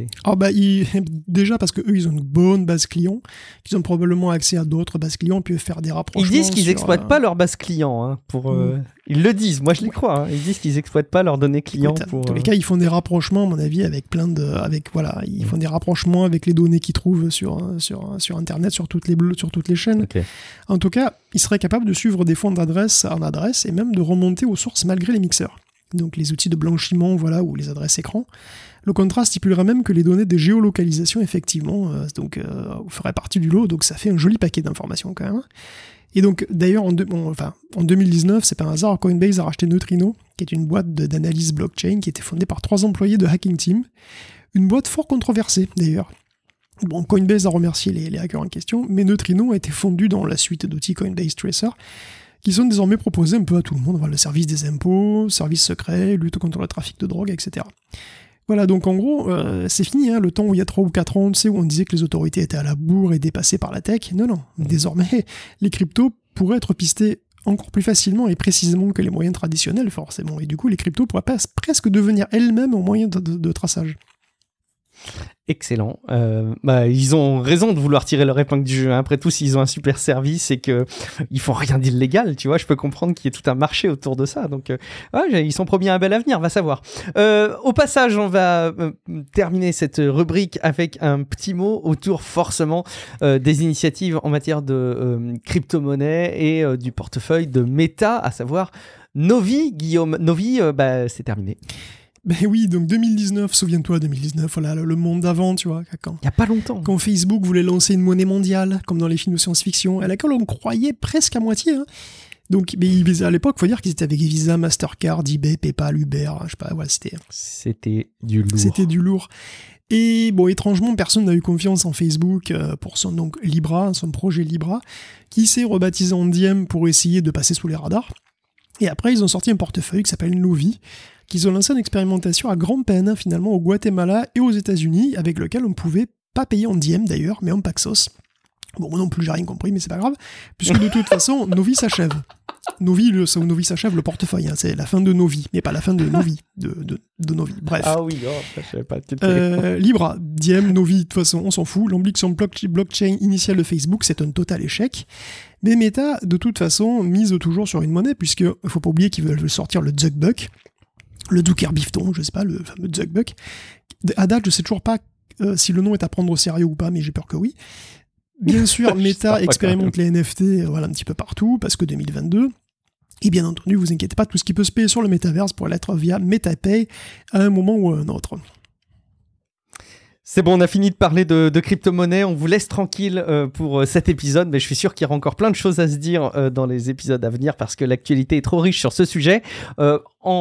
Ah bah, ils, déjà parce qu'eux, ils ont une bonne base client, qu'ils ont probablement accès à d'autres bases clients, puis faire des rapprochements. Ils disent qu'ils n'exploitent euh... pas leur base client. Hein, pour, euh... mmh. Ils le disent, moi je les crois. Hein. Ils disent qu'ils n'exploitent pas leurs données clients. Écoute, pour, dans tous les euh... cas, ils font des rapprochements, à mon avis, avec plein de... Avec, voilà, ils mmh. font des rapprochements avec les données qu'ils trouvent sur, sur, sur Internet, sur toutes les, sur toutes les chaînes. Okay. En tout cas, ils seraient capables de suivre des fonds d'adresse en adresse et même de remonter aux sources malgré les mixeurs. Donc les outils de blanchiment, voilà, ou les adresses écran. Le contrat stipulerait même que les données de géolocalisation, effectivement, euh, donc, euh, feraient partie du lot, donc ça fait un joli paquet d'informations quand même. Et donc, d'ailleurs, en, de, bon, enfin, en deux mille dix-neuf, c'est pas un hasard, Coinbase a racheté Neutrino, qui est une boîte de, d'analyse blockchain qui était fondée par trois employés de Hacking Team. Une boîte fort controversée, d'ailleurs. Bon, Coinbase a remercié les, les hackers en question, mais Neutrino a été fondu dans la suite d'outils Coinbase Tracer, qui sont désormais proposés un peu à tout le monde. Voilà, le service des impôts, service secret, lutte contre le trafic de drogue, et cetera. Voilà, donc en gros, euh, c'est fini, hein, le temps où il y a trois ou quatre ans, tu sais, où on disait que les autorités étaient à la bourre et dépassées par la tech. Non, non, désormais, les cryptos pourraient être pistés encore plus facilement et précisément que les moyens traditionnels, forcément. Et du coup, les cryptos pourraient pas, presque devenir elles-mêmes un moyen de, de, de traçage. Excellent. Euh, bah, ils ont raison de vouloir tirer leur épingle du jeu. Après tout, s'ils ont un super service et qu'ils font rien d'illégal, tu vois, je peux comprendre qu'il y ait tout un marché autour de ça. Donc, euh, ouais, ils sont promis un bel avenir, va savoir. Euh, au passage, on va euh, terminer cette rubrique avec un petit mot autour forcément euh, des initiatives en matière de euh, crypto-monnaie et euh, du portefeuille de Meta, à savoir Novi. Guillaume, Novi, euh, bah, c'est terminé. Ben oui, donc deux mille dix-neuf, souviens-toi, deux mille dix-neuf, voilà, le monde d'avant, tu vois, quand... Il n'y a pas longtemps. Quand Facebook voulait lancer une monnaie mondiale, comme dans les films de science-fiction, à laquelle on croyait presque à moitié, hein. Donc, mais à l'époque, il faut dire qu'ils étaient avec Visa, Mastercard, eBay, PayPal, Uber, je sais pas, voilà, c'était... C'était du lourd. C'était du lourd. Et bon, étrangement, personne n'a eu confiance en Facebook euh, pour son donc Libra, son projet Libra, qui s'est rebaptisé en Diem pour essayer de passer sous les radars. Et après, ils ont sorti un portefeuille qui s'appelle Novi, qu'ils ont lancé une expérimentation à grande peine, finalement, au Guatemala et aux États-Unis, avec lequel on ne pouvait pas payer en diem d'ailleurs, mais en Paxos. Bon, moi non plus, j'ai rien compris, mais c'est pas grave, puisque de toute façon, Novi s'achève. Novi, le, c'est où Novi s'achève, le portefeuille, hein, c'est la fin de Novi, mais pas la fin de Novi, de, de, de Novi. Bref. Ah oui, oh, je savais pas. Euh, Libra, Diem, Novi, de toute façon, on s'en fout. L'ambition blockchain initiale de Facebook, c'est un total échec. Mais Meta, de toute façon, mise toujours sur une monnaie, puisqu'il ne faut pas oublier qu'ils veulent sortir le Zuckbuck, le Zucker Bifton, je sais pas, le fameux Zuckbuck. À date, je sais toujours pas euh, si le nom est à prendre au sérieux ou pas, mais j'ai peur que oui. Bien sûr, Meta expérimente les N F T euh, voilà, un petit peu partout, parce que deux mille vingt-deux. Et bien entendu, vous inquiétez pas, tout ce qui peut se payer sur le métaverse pourrait l'être via MetaPay à un moment ou à un autre. C'est bon, on a fini de parler de, de crypto-monnaie. On vous laisse tranquille euh, pour euh, cet épisode, mais je suis sûr qu'il y aura encore plein de choses à se dire euh, dans les épisodes à venir parce que l'actualité est trop riche sur ce sujet. Euh,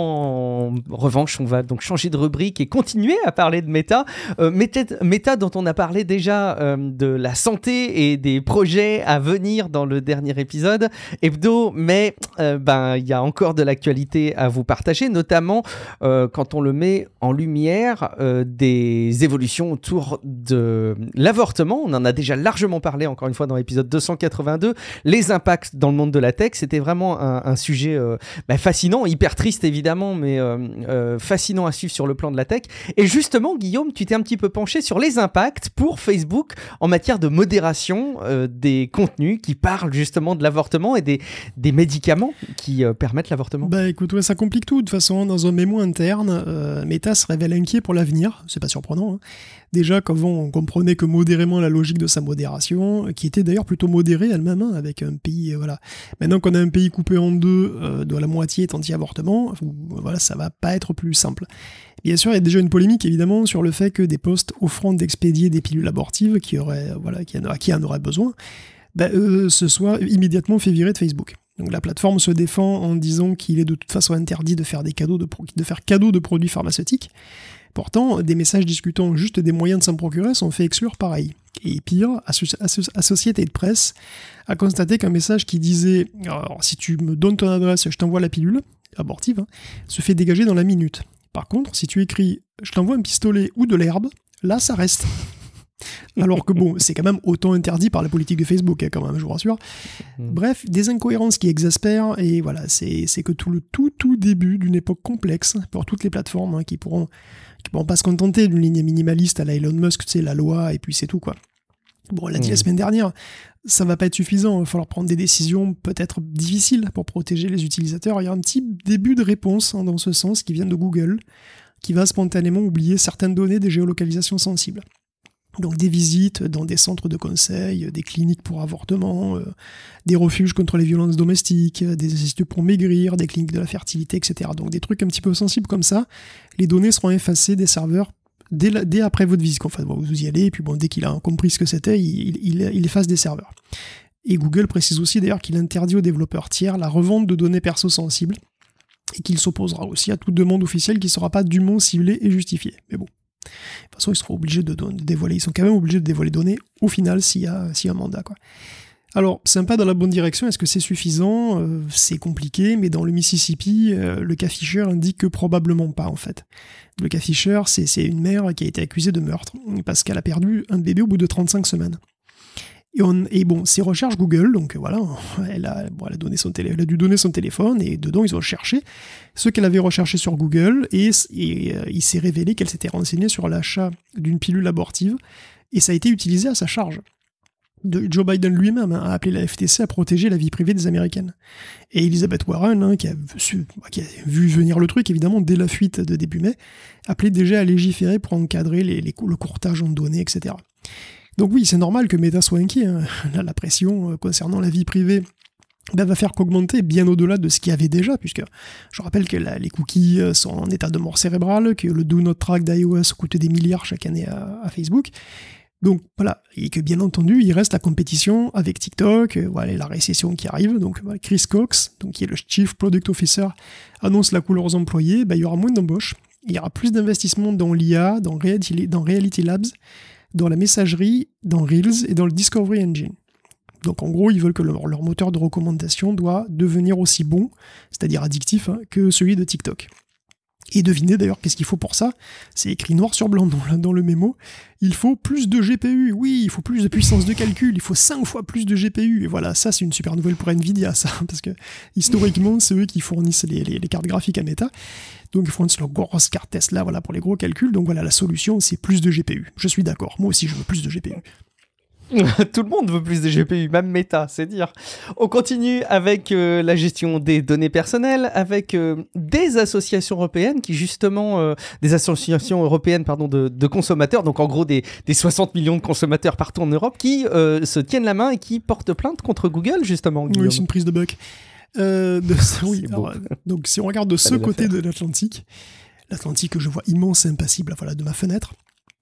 en revanche, on va donc changer de rubrique et continuer à parler de Meta. Euh, Meta, Meta dont on a parlé déjà euh, de la santé et des projets à venir dans le dernier épisode hebdo, mais euh, ben il y a encore de l'actualité à vous partager, notamment euh, quand on le met en lumière euh, des évolutions autour de l'avortement. On en a déjà largement parlé, encore une fois, dans l'épisode deux cent quatre-vingt-deux. Les impacts dans le monde de la tech, c'était vraiment un, un sujet euh, bah, fascinant, hyper triste évidemment, mais euh, euh, fascinant à suivre sur le plan de la tech. Et justement, Guillaume, tu t'es un petit peu penché sur les impacts pour Facebook en matière de modération euh, des contenus qui parlent justement de l'avortement et des, des médicaments qui euh, permettent l'avortement. Bah écoute, ouais, ça complique tout. De toute façon, dans un mémo interne, euh, Meta se révèle inquiet pour l'avenir. C'est pas surprenant, hein. Déjà, qu'avant, on comprenait que modérément la logique de sa modération, qui était d'ailleurs plutôt modérée elle-même, hein, avec un pays, euh, voilà. Maintenant qu'on a un pays coupé en deux, euh, dont la moitié est anti-avortement, voilà, ça va pas être plus simple. Bien sûr, il y a déjà une polémique, évidemment, sur le fait que des posts offrant d'expédier des pilules abortives, qui auraient, voilà, qui en, qui en auraient besoin, bah, euh, se soient immédiatement fait virer de Facebook. Donc la plateforme se défend en disant qu'il est de toute façon interdit de faire des cadeaux de, pro- de faire cadeau de produits pharmaceutiques. Pourtant, des messages discutant juste des moyens de s'en procurer sont fait exclure pareil. Et pire, Associated Press a constaté qu'un message qui disait « Alors, si tu me donnes ton adresse, je t'envoie la pilule abortive hein, », se fait dégager dans la minute. Par contre, si tu écris « Je t'envoie un pistolet ou de l'herbe », là, ça reste. Alors que bon, c'est quand même autant interdit par la politique de Facebook, hein, quand même, je vous rassure. Mmh. Bref, des incohérences qui exaspèrent, et voilà, c'est, c'est que tout le tout tout début d'une époque complexe pour toutes les plateformes hein, qui pourront qui pourront pas se contenter d'une ligne minimaliste à la Elon Musk, tu sais, la loi, et puis c'est tout, quoi. Bon, on l'a dit mmh. la semaine dernière, ça va pas être suffisant, il va falloir prendre des décisions peut-être difficiles pour protéger les utilisateurs. Il y a un petit début de réponse hein, dans ce sens qui vient de Google, qui va spontanément oublier certaines données des géolocalisations sensibles. Donc des visites dans des centres de conseil, des cliniques pour avortement, euh, des refuges contre les violences domestiques, des instituts pour maigrir, des cliniques de la fertilité, et cetera. Donc des trucs un petit peu sensibles comme ça, les données seront effacées des serveurs dès, la, dès après votre visite. Enfin, bon, vous y allez, et puis bon, dès qu'il a compris ce que c'était, il, il, il efface des serveurs. Et Google précise aussi d'ailleurs qu'il interdit aux développeurs tiers la revente de données perso sensibles, et qu'il s'opposera aussi à toute demande officielle qui ne sera pas dûment ciblée et justifiée. Mais bon. toute façon, ils seront obligés de, de dévoiler. Ils sont quand même obligés de dévoiler les données au final s'il y a, s'il y a un mandat, quoi. Alors, c'est un pas dans la bonne direction. Est-ce que c'est suffisant ? euh, C'est compliqué, mais dans le Mississippi, euh, le cas Fisher indique que probablement pas, en fait. Le cas Fisher, c'est, c'est une mère qui a été accusée de meurtre parce qu'elle a perdu un bébé au bout de trente-cinq semaines. Et, on, et bon, ses recherches Google, donc voilà, elle a, bon, elle, a donné son télé, elle a dû donner son téléphone, et dedans, ils ont cherché ce qu'elle avait recherché sur Google, et, et euh, il s'est révélé qu'elle s'était renseignée sur l'achat d'une pilule abortive, et ça a été utilisé à sa charge. De Joe Biden lui-même hein, a appelé la F T C à protéger la vie privée des Américaines. Et Elizabeth Warren, hein, qui, a su, qui a vu venir le truc, évidemment, dès la fuite de début mai, appelait déjà à légiférer pour encadrer les, les, le courtage en données, et cetera. Donc oui, c'est normal que Meta soit inquiet. Hein. Là, la pression euh, concernant la vie privée ben, va faire qu'augmenter bien au-delà de ce qu'il y avait déjà, puisque je rappelle que la, les cookies sont en état de mort cérébrale, que le Do Not Track d'iOS coûte des milliards chaque année à, à Facebook. Donc voilà, et que bien entendu, il reste la compétition avec TikTok, euh, voilà, la récession qui arrive. Donc voilà, Chris Cox, donc, qui est le Chief Product Officer, annonce la couleur aux employés, ben, il y aura moins d'embauches, il y aura plus d'investissements dans l'I A, dans Reality, dans Reality Labs, dans la messagerie, dans Reels et dans le Discovery Engine. Donc en gros, ils veulent que leur, leur moteur de recommandation doit devenir aussi bon, c'est-à-dire addictif, hein, que celui de TikTok. Et devinez d'ailleurs qu'est-ce qu'il faut pour ça ? C'est écrit noir sur blanc dans, dans le mémo. Il faut plus de G P U, oui, il faut plus de puissance de calcul, il faut cinq fois plus de G P U. Et voilà, ça c'est une super nouvelle pour Nvidia, ça, parce que historiquement, c'est eux qui fournissent les, les, les cartes graphiques à Meta. Donc ils fournissent leurs grosses cartes Tesla voilà, pour les gros calculs. Donc voilà, la solution, c'est plus de G P U. Je suis d'accord, moi aussi je veux plus de G P U. Tout le monde veut plus de G P U, même Meta, c'est dire. On continue avec euh, la gestion des données personnelles, avec euh, des associations européennes qui justement, euh, des associations européennes pardon, de, de consommateurs, donc en gros des, des soixante millions de consommateurs partout en Europe, qui euh, se tiennent la main et qui portent plainte contre Google justement. Guillaume. Oui, c'est une prise de buck. Euh, de, oui, alors, donc si on regarde de ce côté de l'Atlantique, l'Atlantique que je vois immense et impassible voilà, de ma fenêtre,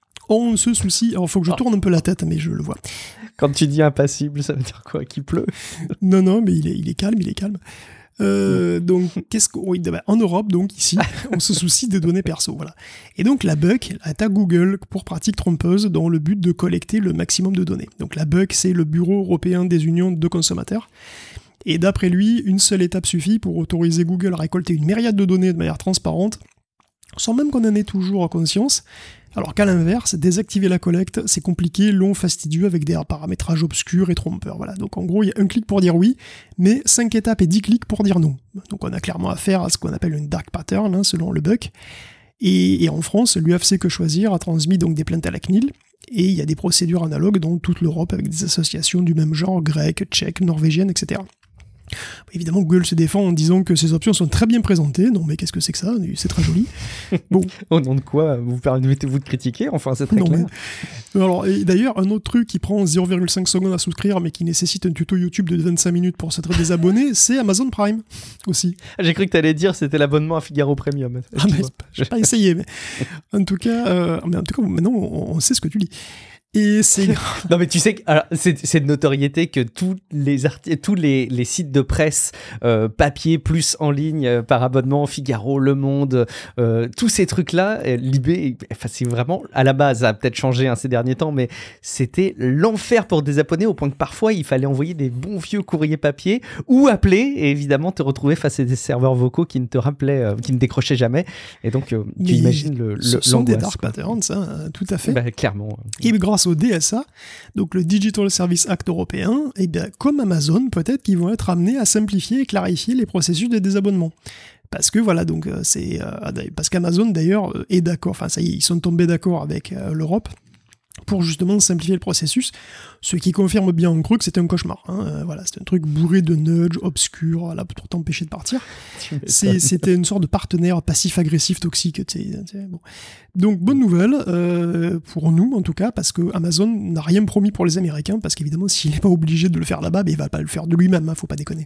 on se soucie, alors il faut que je tourne un peu la tête, mais je le vois. Quand tu dis impassible, ça veut dire quoi ? Qu'il pleut ? Non, non, mais il est, il est calme, il est calme. Euh, donc, qu'est-ce que, oui, en Europe, donc ici, on se soucie des données perso, voilà. Et donc la B U C attaque Google pour pratique trompeuse dans le but de collecter le maximum de données. Donc la B U C, c'est le Bureau européen des unions de consommateurs. Et d'après lui, une seule étape suffit pour autoriser Google à récolter une myriade de données de manière transparente, sans même qu'on en ait toujours conscience. Alors qu'à l'inverse, désactiver la collecte, c'est compliqué, long, fastidieux, avec des paramétrages obscurs et trompeurs. Voilà. Donc en gros, il y a un clic pour dire oui, mais cinq étapes et dix clics pour dire non. Donc on a clairement affaire à ce qu'on appelle une dark pattern, hein, selon le B U C. Et, et en France, l'U F C Que Choisir a transmis donc des plaintes à la C N I L, et il y a des procédures analogues dans toute l'Europe avec des associations du même genre, grecques, tchèques, norvégiennes, et cetera. Évidemment, Google se défend en disant que ces options sont très bien présentées. Non, mais qu'est-ce que c'est que ça ? C'est très joli. Bon. Au nom de quoi vous permettez-vous de critiquer ? Enfin, c'est très non, clair. Mais... Alors, et d'ailleurs, un autre truc qui prend zéro virgule cinq secondes à souscrire, mais qui nécessite un tuto YouTube de vingt-cinq minutes pour s'être désabonné, c'est Amazon Prime aussi. J'ai cru que tu allais dire c'était l'abonnement à Figaro Premium. Ah, mais j'ai pas essayé, mais en tout cas, euh, mais en tout cas, maintenant, on, on sait ce que tu lis. Et c'est... non mais tu sais que alors, c'est, c'est de notoriété que tous les arti- tous les, les sites de presse euh, papier plus en ligne euh, par abonnement, Figaro, Le Monde, euh, tous ces trucs là, euh, Libé, enfin c'est vraiment à la base, ça a peut-être changé hein, ces derniers temps, mais c'était l'enfer pour des abonnés au point que parfois il fallait envoyer des bons vieux courriers papier ou appeler et évidemment te retrouver face à des serveurs vocaux qui ne te rappelaient, euh, qui ne décrochaient jamais et donc euh, tu mais imagines le, le ce sont des dark patterns, ça, tout à fait. Bah, clairement. Et grâce au D S A, donc le Digital Service Act européen, et bien comme Amazon, peut-être qu'ils vont être amenés à simplifier et clarifier les processus de désabonnement. Parce que voilà, donc c'est euh, parce qu'Amazon d'ailleurs est d'accord, enfin ça y est, ils sont tombés d'accord avec euh, l'Europe pour justement simplifier le processus, ce qui confirme bien en creux que c'était un cauchemar. Hein. Euh, voilà, c'était un truc bourré de nudge, obscur, voilà, pour t'empêcher de partir. C'est, c'était une sorte de partenaire passif-agressif toxique. T'sais, t'sais, bon. Donc bonne nouvelle, euh, pour nous en tout cas, parce que Amazon n'a rien promis pour les Américains, parce qu'évidemment s'il n'est pas obligé de le faire là-bas, ben, il va pas le faire de lui-même, hein, faut pas déconner.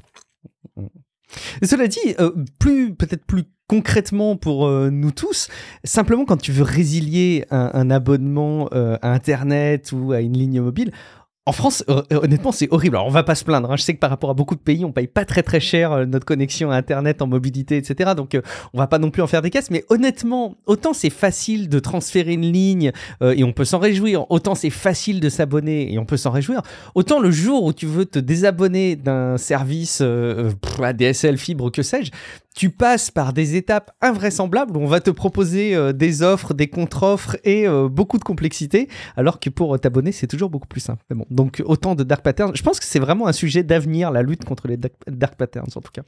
Et cela dit, euh, plus, peut-être plus concrètement pour euh, nous tous, simplement quand tu veux résilier un, un abonnement euh, à Internet ou à une ligne mobile, En France, euh, honnêtement, c'est horrible. Alors, on va pas se plaindre. Hein. Je sais que par rapport à beaucoup de pays, on paye pas très très cher euh, notre connexion à Internet en mobilité, et cetera. Donc, euh, on va pas non plus en faire des caisses. Mais honnêtement, autant c'est facile de transférer une ligne euh, et on peut s'en réjouir, autant c'est facile de s'abonner et on peut s'en réjouir, autant le jour où tu veux te désabonner d'un service euh, pff, A D S L, fibre, que sais-je, tu passes par des étapes invraisemblables où on va te proposer euh, des offres, des contre-offres et euh, beaucoup de complexité, alors que pour t'abonner, c'est toujours beaucoup plus simple. Mais bon, donc autant de dark patterns. Je pense que c'est vraiment un sujet d'avenir, la lutte contre les dark, dark patterns, en tout cas.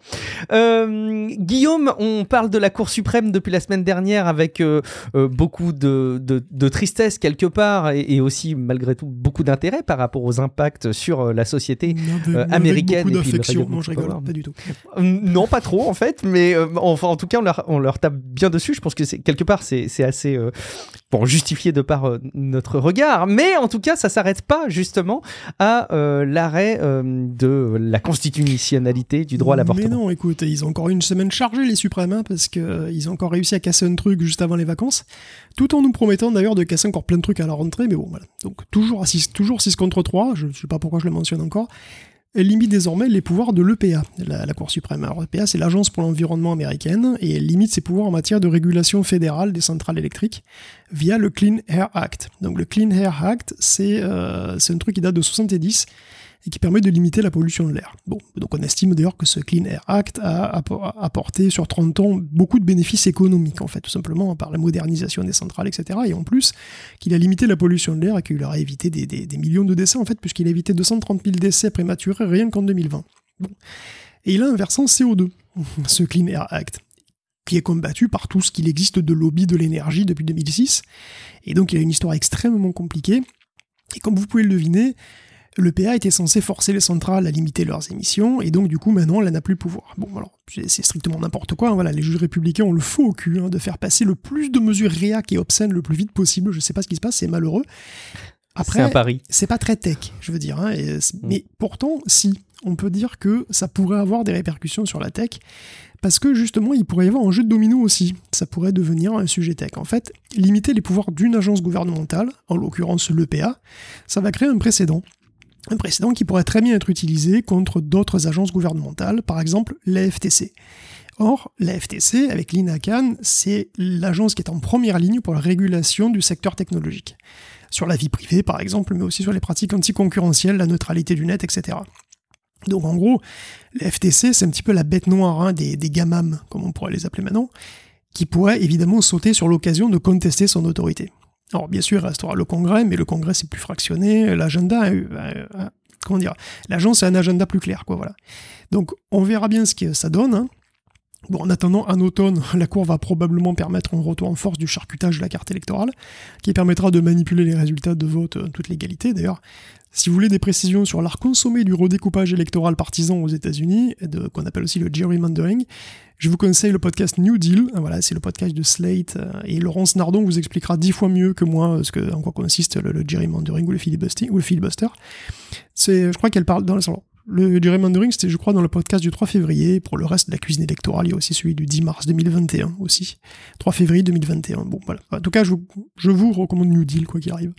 Euh, Guillaume, on parle de la Cour suprême depuis la semaine dernière avec euh, euh, beaucoup de, de, de tristesse quelque part et, et aussi, malgré tout, beaucoup d'intérêt par rapport aux impacts sur euh, la société euh, américaine. Beaucoup et puis d'affection. Non, je rigole, pas du tout. Euh, non, pas trop, en fait, mais Mais euh, enfin, en tout cas, on leur, on leur tape bien dessus. Je pense que c'est, quelque part, c'est, c'est assez euh, bon, justifié de par euh, notre regard. Mais en tout cas, ça ne s'arrête pas justement à euh, l'arrêt euh, de la constitutionnalité du droit à l'avortement. Mais non, écoute, ils ont encore une semaine chargée, les suprêmes, hein, parce qu'ils euh, ont encore réussi à casser un truc juste avant les vacances, tout en nous promettant d'ailleurs de casser encore plein de trucs à la rentrée. Mais bon, voilà. Donc, toujours six, toujours six contre trois. Je ne sais pas pourquoi je le mentionne encore. Elle limite désormais les pouvoirs de l'E P A, la, la Cour suprême. Alors, l'E P A, c'est l'Agence pour l'environnement américaine, et elle limite ses pouvoirs en matière de régulation fédérale des centrales électriques via le Clean Air Act. Donc le Clean Air Act, c'est, euh, c'est un truc qui date de soixante-dix et qui permet de limiter la pollution de l'air. Bon, donc on estime d'ailleurs que ce Clean Air Act a apporté sur trente ans beaucoup de bénéfices économiques, en fait, tout simplement par la modernisation des centrales, et cetera. Et en plus, qu'il a limité la pollution de l'air et qu'il aura évité des, des, des millions de décès, en fait, puisqu'il a évité deux cent trente mille décès prématurés rien qu'en deux mille vingt. Bon. Et il a un versant C O deux, ce Clean Air Act, qui est combattu par tout ce qu'il existe de lobby de l'énergie depuis deux mille six. Et donc il a une histoire extrêmement compliquée. Et comme vous pouvez le deviner, l'E P A était censé forcer les centrales à limiter leurs émissions, et donc du coup maintenant elle n'a plus le pouvoir. Bon, alors c'est strictement n'importe quoi, hein, voilà, les juges républicains ont le faux au cul hein, de faire passer le plus de mesures réac et obscènes le plus vite possible. Je sais pas ce qui se passe, c'est malheureux. Après, c'est un pari. C'est pas très tech, je veux dire, hein, et, mais pourtant si, on peut dire que ça pourrait avoir des répercussions sur la tech, parce que justement il pourrait y avoir un jeu de domino aussi, ça pourrait devenir un sujet tech. En fait, limiter les pouvoirs d'une agence gouvernementale, en l'occurrence l'E P A, ça va créer un précédent. Un précédent qui pourrait très bien être utilisé contre d'autres agences gouvernementales, par exemple l'A F T C. Or, l'A F T C, avec Lina Khan, c'est l'agence qui est en première ligne pour la régulation du secteur technologique. Sur la vie privée, par exemple, mais aussi sur les pratiques anticoncurrentielles, la neutralité du net, et cetera. Donc en gros, l'A F T C, c'est un petit peu la bête noire hein, des, des gamams, comme on pourrait les appeler maintenant, qui pourrait évidemment sauter sur l'occasion de contester son autorité. Alors bien sûr, il restera le Congrès, mais le Congrès c'est plus fractionné, l'agenda, euh, euh, comment dire, l'agence a un agenda plus clair, quoi, voilà. Donc on verra bien ce que ça donne. Hein. Bon, en attendant, en automne, la Cour va probablement permettre un retour en force du charcutage de la carte électorale, qui permettra de manipuler les résultats de vote en toute légalité. D'ailleurs, si vous voulez des précisions sur l'art consommé du redécoupage électoral partisan aux États-Unis, de, qu'on appelle aussi le gerrymandering, je vous conseille le podcast New Deal. Voilà, c'est le podcast de Slate, et Laurence Nardon vous expliquera dix fois mieux que moi ce que, en quoi consiste le, le gerrymandering ou le filibuster. Ou le filibuster. C'est, je crois qu'elle parle dans le salon. Le gerrymandering, c'était, je crois, dans le podcast du trois février. Pour le reste de la cuisine électorale, il y a aussi celui du dix mars deux mille vingt et un, aussi. trois février deux mille vingt et un. Bon, voilà. En tout cas, je, je vous recommande New Deal, quoi qu'il arrive.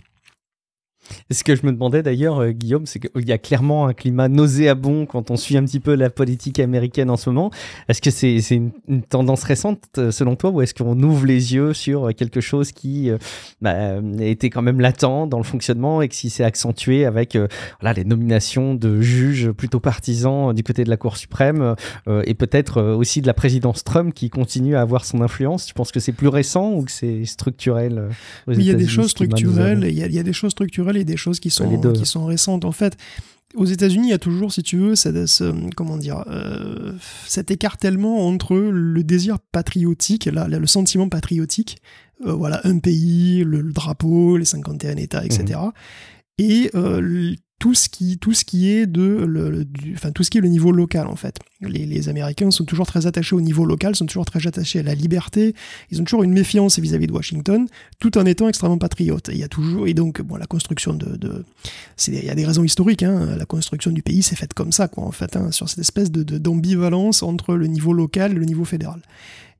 Et ce que je me demandais d'ailleurs, euh, Guillaume, c'est qu'il y a clairement un climat nauséabond quand on suit un petit peu la politique américaine en ce moment. Est-ce que c'est, c'est une, une tendance récente, euh, selon toi, ou est-ce qu'on ouvre les yeux sur quelque chose qui euh, bah, était quand même latent dans le fonctionnement et qui s'est accentué avec euh, voilà, les nominations de juges plutôt partisans du côté de la Cour suprême euh, et peut-être euh, aussi de la présidence Trump qui continue à avoir son influence? Tu penses que c'est plus récent ou que c'est structurel euh, aux Il y a États-Unis, des choses structurelles, il y, a, il y a des choses structurelles et des choses qui sont, qui sont récentes. En fait, aux États-Unis, il y a toujours, si tu veux, cette, ce, comment dire, euh, cet écartèlement entre le désir patriotique, là, le sentiment patriotique, euh, voilà, un pays, le, le drapeau, les cinquante et un États, et cetera, mmh. et euh, tout ce qui, tout ce qui est de, le, le, du, enfin tout ce qui est le niveau local en fait. Les, les Américains sont toujours très attachés au niveau local, sont toujours très attachés à la liberté. Ils ont toujours une méfiance vis-à-vis de Washington, tout en étant extrêmement patriotes. Il y a toujours, et donc bon, la construction de, de c'est, il y a des raisons historiques. Hein, la construction du pays s'est faite comme ça, quoi, en fait, hein, sur cette espèce de, de d'ambivalence entre le niveau local et le niveau fédéral.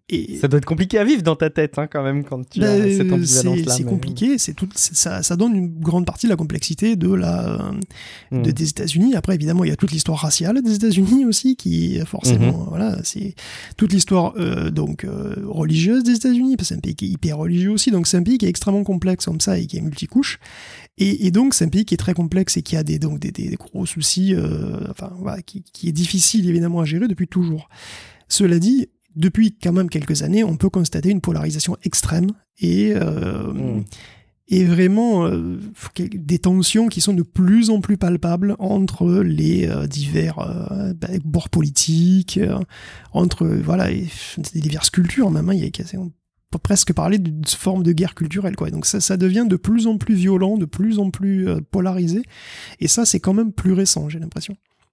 Et ça doit être compliqué à vivre dans ta tête, hein, quand même, quand tu ben, as cette ambivalence-là. C'est, c'est mais... compliqué, c'est tout, c'est, ça, ça donne une grande partie de la complexité de la, mmh. de, des États-Unis. Après, évidemment, il y a toute l'histoire raciale des États-Unis aussi, qui forcément, mmh. voilà, c'est toute l'histoire euh, donc euh, religieuse des États-Unis, parce que c'est un pays qui est hyper religieux aussi, donc c'est un pays qui est extrêmement complexe comme ça et qui est multicouche. Et, et donc, c'est un pays qui est très complexe et qui a des, donc, des, des, des gros soucis, euh, enfin, voilà, qui, qui est difficile évidemment à gérer depuis toujours. Cela dit, depuis quand même quelques années, on peut constater une polarisation extrême et, euh, mmh. et vraiment euh, des tensions qui sont de plus en plus palpables entre les euh, divers euh, bah, bords politiques, euh, entre voilà, et, des diverses cultures même. Hein, il y a, on peut presque parler d'une forme de guerre culturelle, quoi. Donc ça, ça devient de plus en plus violent, de plus en plus euh, polarisé. Et ça, c'est quand même plus récent, j'ai l'impression.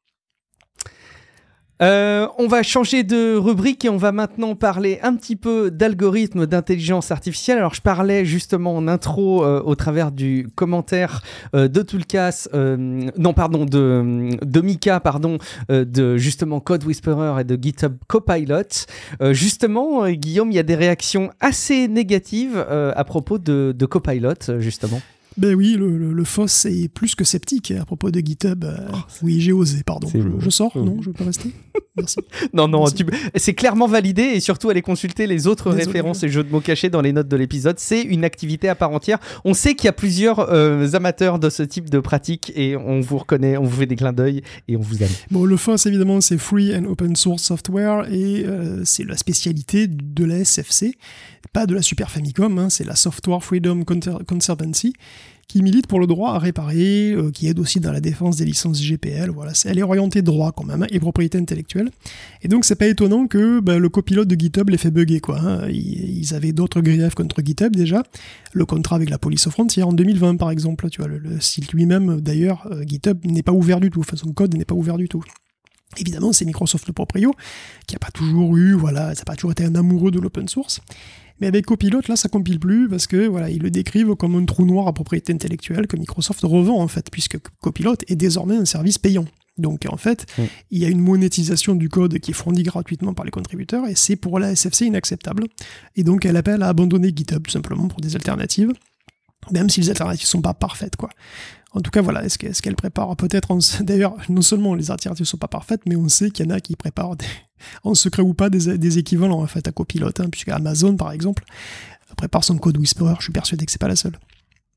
Euh, on va changer de rubrique et on va maintenant parler un petit peu d'algorithmes d'intelligence artificielle. Alors je parlais justement en intro euh, au travers du commentaire euh, de Toolcast, euh, non pardon de, de Mika pardon euh, de justement Code Whisperer et de GitHub Copilot. Euh, justement euh, Guillaume, il y a des réactions assez négatives euh, à propos de, de Copilot justement. Ben oui, le, le, le F O S est plus que sceptique à propos de GitHub. Euh, oh, oui, j'ai osé, pardon. Je, je sors, mmh. non, je peux rester. Merci. Non, non, Merci. Tu, c'est clairement validé et surtout aller consulter les autres les références autres. Et jeux de mots cachés dans les notes de l'épisode. C'est une activité à part entière. On sait qu'il y a plusieurs euh, amateurs de ce type de pratique et on vous reconnaît, on vous fait des clins d'œil et on vous aime. Bon, le F O S, évidemment, c'est Free and Open Source Software et euh, c'est la spécialité de la S F C, pas de la Super Famicom, hein, c'est la Software Freedom Conservancy, qui milite pour le droit à réparer, euh, qui aide aussi dans la défense des licences G P L. Voilà, c'est, elle est orientée droit quand même, hein, et propriété intellectuelle. Et donc c'est pas étonnant que bah, le copilote de GitHub les fait bugger, quoi. Hein. Ils, ils avaient d'autres griefs contre GitHub déjà. Le contrat avec la police aux frontières en deux mille vingt par exemple. Tu vois, le, le site lui-même d'ailleurs, euh, GitHub n'est pas ouvert du tout. Enfin, son code n'est pas ouvert du tout. Évidemment, c'est Microsoft le proprio qui n'a pas toujours eu, voilà, ça n'a pas toujours été un amoureux de l'open source. Mais avec Copilot, là, ça compile plus parce que voilà, ils le décrivent comme un trou noir à propriété intellectuelle que Microsoft revend en fait, puisque Copilot est désormais un service payant. Donc en fait, mmh. il y a une monétisation du code qui est fournie gratuitement par les contributeurs et c'est pour la S F C inacceptable. Et donc elle appelle à abandonner GitHub tout simplement pour des alternatives, même si les alternatives sont pas parfaites, quoi. En tout cas, voilà, est-ce, que, est-ce qu'elle prépare peut-être... En... D'ailleurs, non seulement les alternatives ne sont pas parfaites, mais on sait qu'il y en a qui préparent, des... en secret ou pas, des, des équivalents en fait, à Copilot, hein, puisque Amazon, par exemple, prépare son Code Whisperer. Je suis persuadé que c'est pas la seule.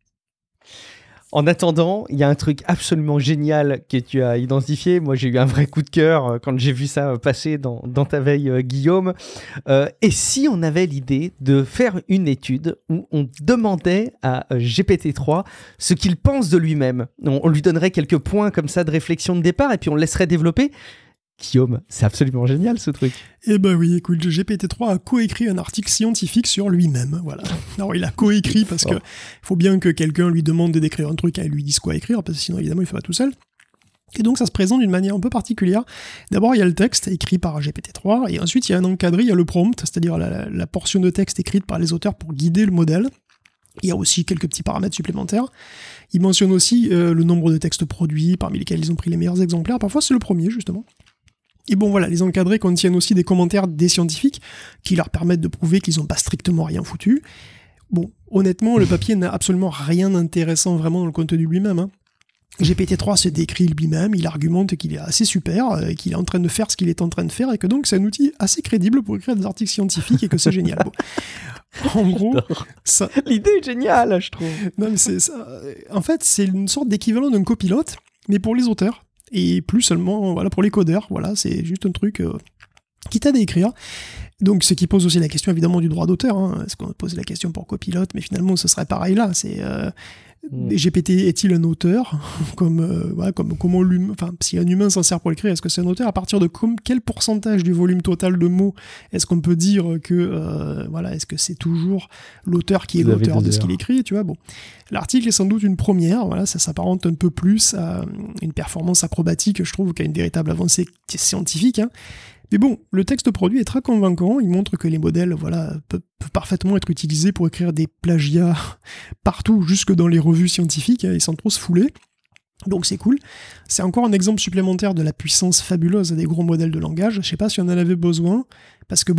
En attendant, il y a un truc absolument génial que tu as identifié. Moi, j'ai eu un vrai coup de cœur quand j'ai vu ça passer dans, dans ta veille, euh, Guillaume. Euh, et si on avait l'idée de faire une étude où on demandait à G P T trois ce qu'il pense de lui-même, on, on lui donnerait quelques points comme ça de réflexion de départ et puis on le laisserait développer. Guillaume, c'est absolument génial ce truc. Eh ben oui, écoute, G P T trois a coécrit un article scientifique sur lui-même, voilà. Alors il a coécrit parce que faut bien que quelqu'un lui demande de décrire un truc et lui dise quoi écrire, parce que sinon évidemment il fait pas tout seul. Et donc ça se présente d'une manière un peu particulière. D'abord il y a le texte écrit par G P T trois, et ensuite il y a un encadré, il y a le prompt, c'est-à-dire la, la portion de texte écrite par les auteurs pour guider le modèle. Il y a aussi quelques petits paramètres supplémentaires. Il mentionne aussi euh, le nombre de textes produits, parmi lesquels ils ont pris les meilleurs exemplaires. Parfois c'est le premier justement. Et bon voilà, les encadrés contiennent aussi des commentaires des scientifiques qui leur permettent de prouver qu'ils n'ont pas strictement rien foutu. Bon, honnêtement, le papier n'a absolument rien d'intéressant vraiment dans le contenu lui-même. Hein. G P T trois se décrit lui-même, il argumente qu'il est assez super, euh, qu'il est en train de faire ce qu'il est en train de faire et que donc c'est un outil assez crédible pour écrire des articles scientifiques et que c'est génial. Bon. En gros, ça... l'idée est géniale, je trouve. Non, mais c'est ça. En fait, c'est une sorte d'équivalent d'un copilote, mais pour les auteurs. Et plus seulement voilà, pour les codeurs, voilà, c'est juste un truc euh, qui t'aide à écrire. Donc ce qui pose aussi la question évidemment du droit d'auteur. Hein. Est-ce qu'on pose la question pour Copilot, mais finalement ce serait pareil là. C'est euh, mmh. G P T est-il un auteur comme, euh, voilà, comme comment l'humain, enfin si un humain s'en sert pour l'écrire, est-ce que c'est un auteur? À partir de com- quel pourcentage du volume total de mots est-ce qu'on peut dire que euh, voilà, est-ce que c'est toujours l'auteur qui est Vous l'auteur de ce qu'il écrit, tu vois? Bon, l'article est sans doute une première. Voilà, ça s'apparente un peu plus à une performance acrobatique, je trouve, qu'à une véritable avancée scientifique. Hein. Mais bon, le texte produit est très convaincant, il montre que les modèles voilà, peuvent, peuvent parfaitement être utilisés pour écrire des plagiats partout, jusque dans les revues scientifiques, hein, et sans trop se fouler. Donc c'est cool. C'est encore un exemple supplémentaire de la puissance fabuleuse des gros modèles de langage. Je sais pas si on en avait besoin, parce que bon,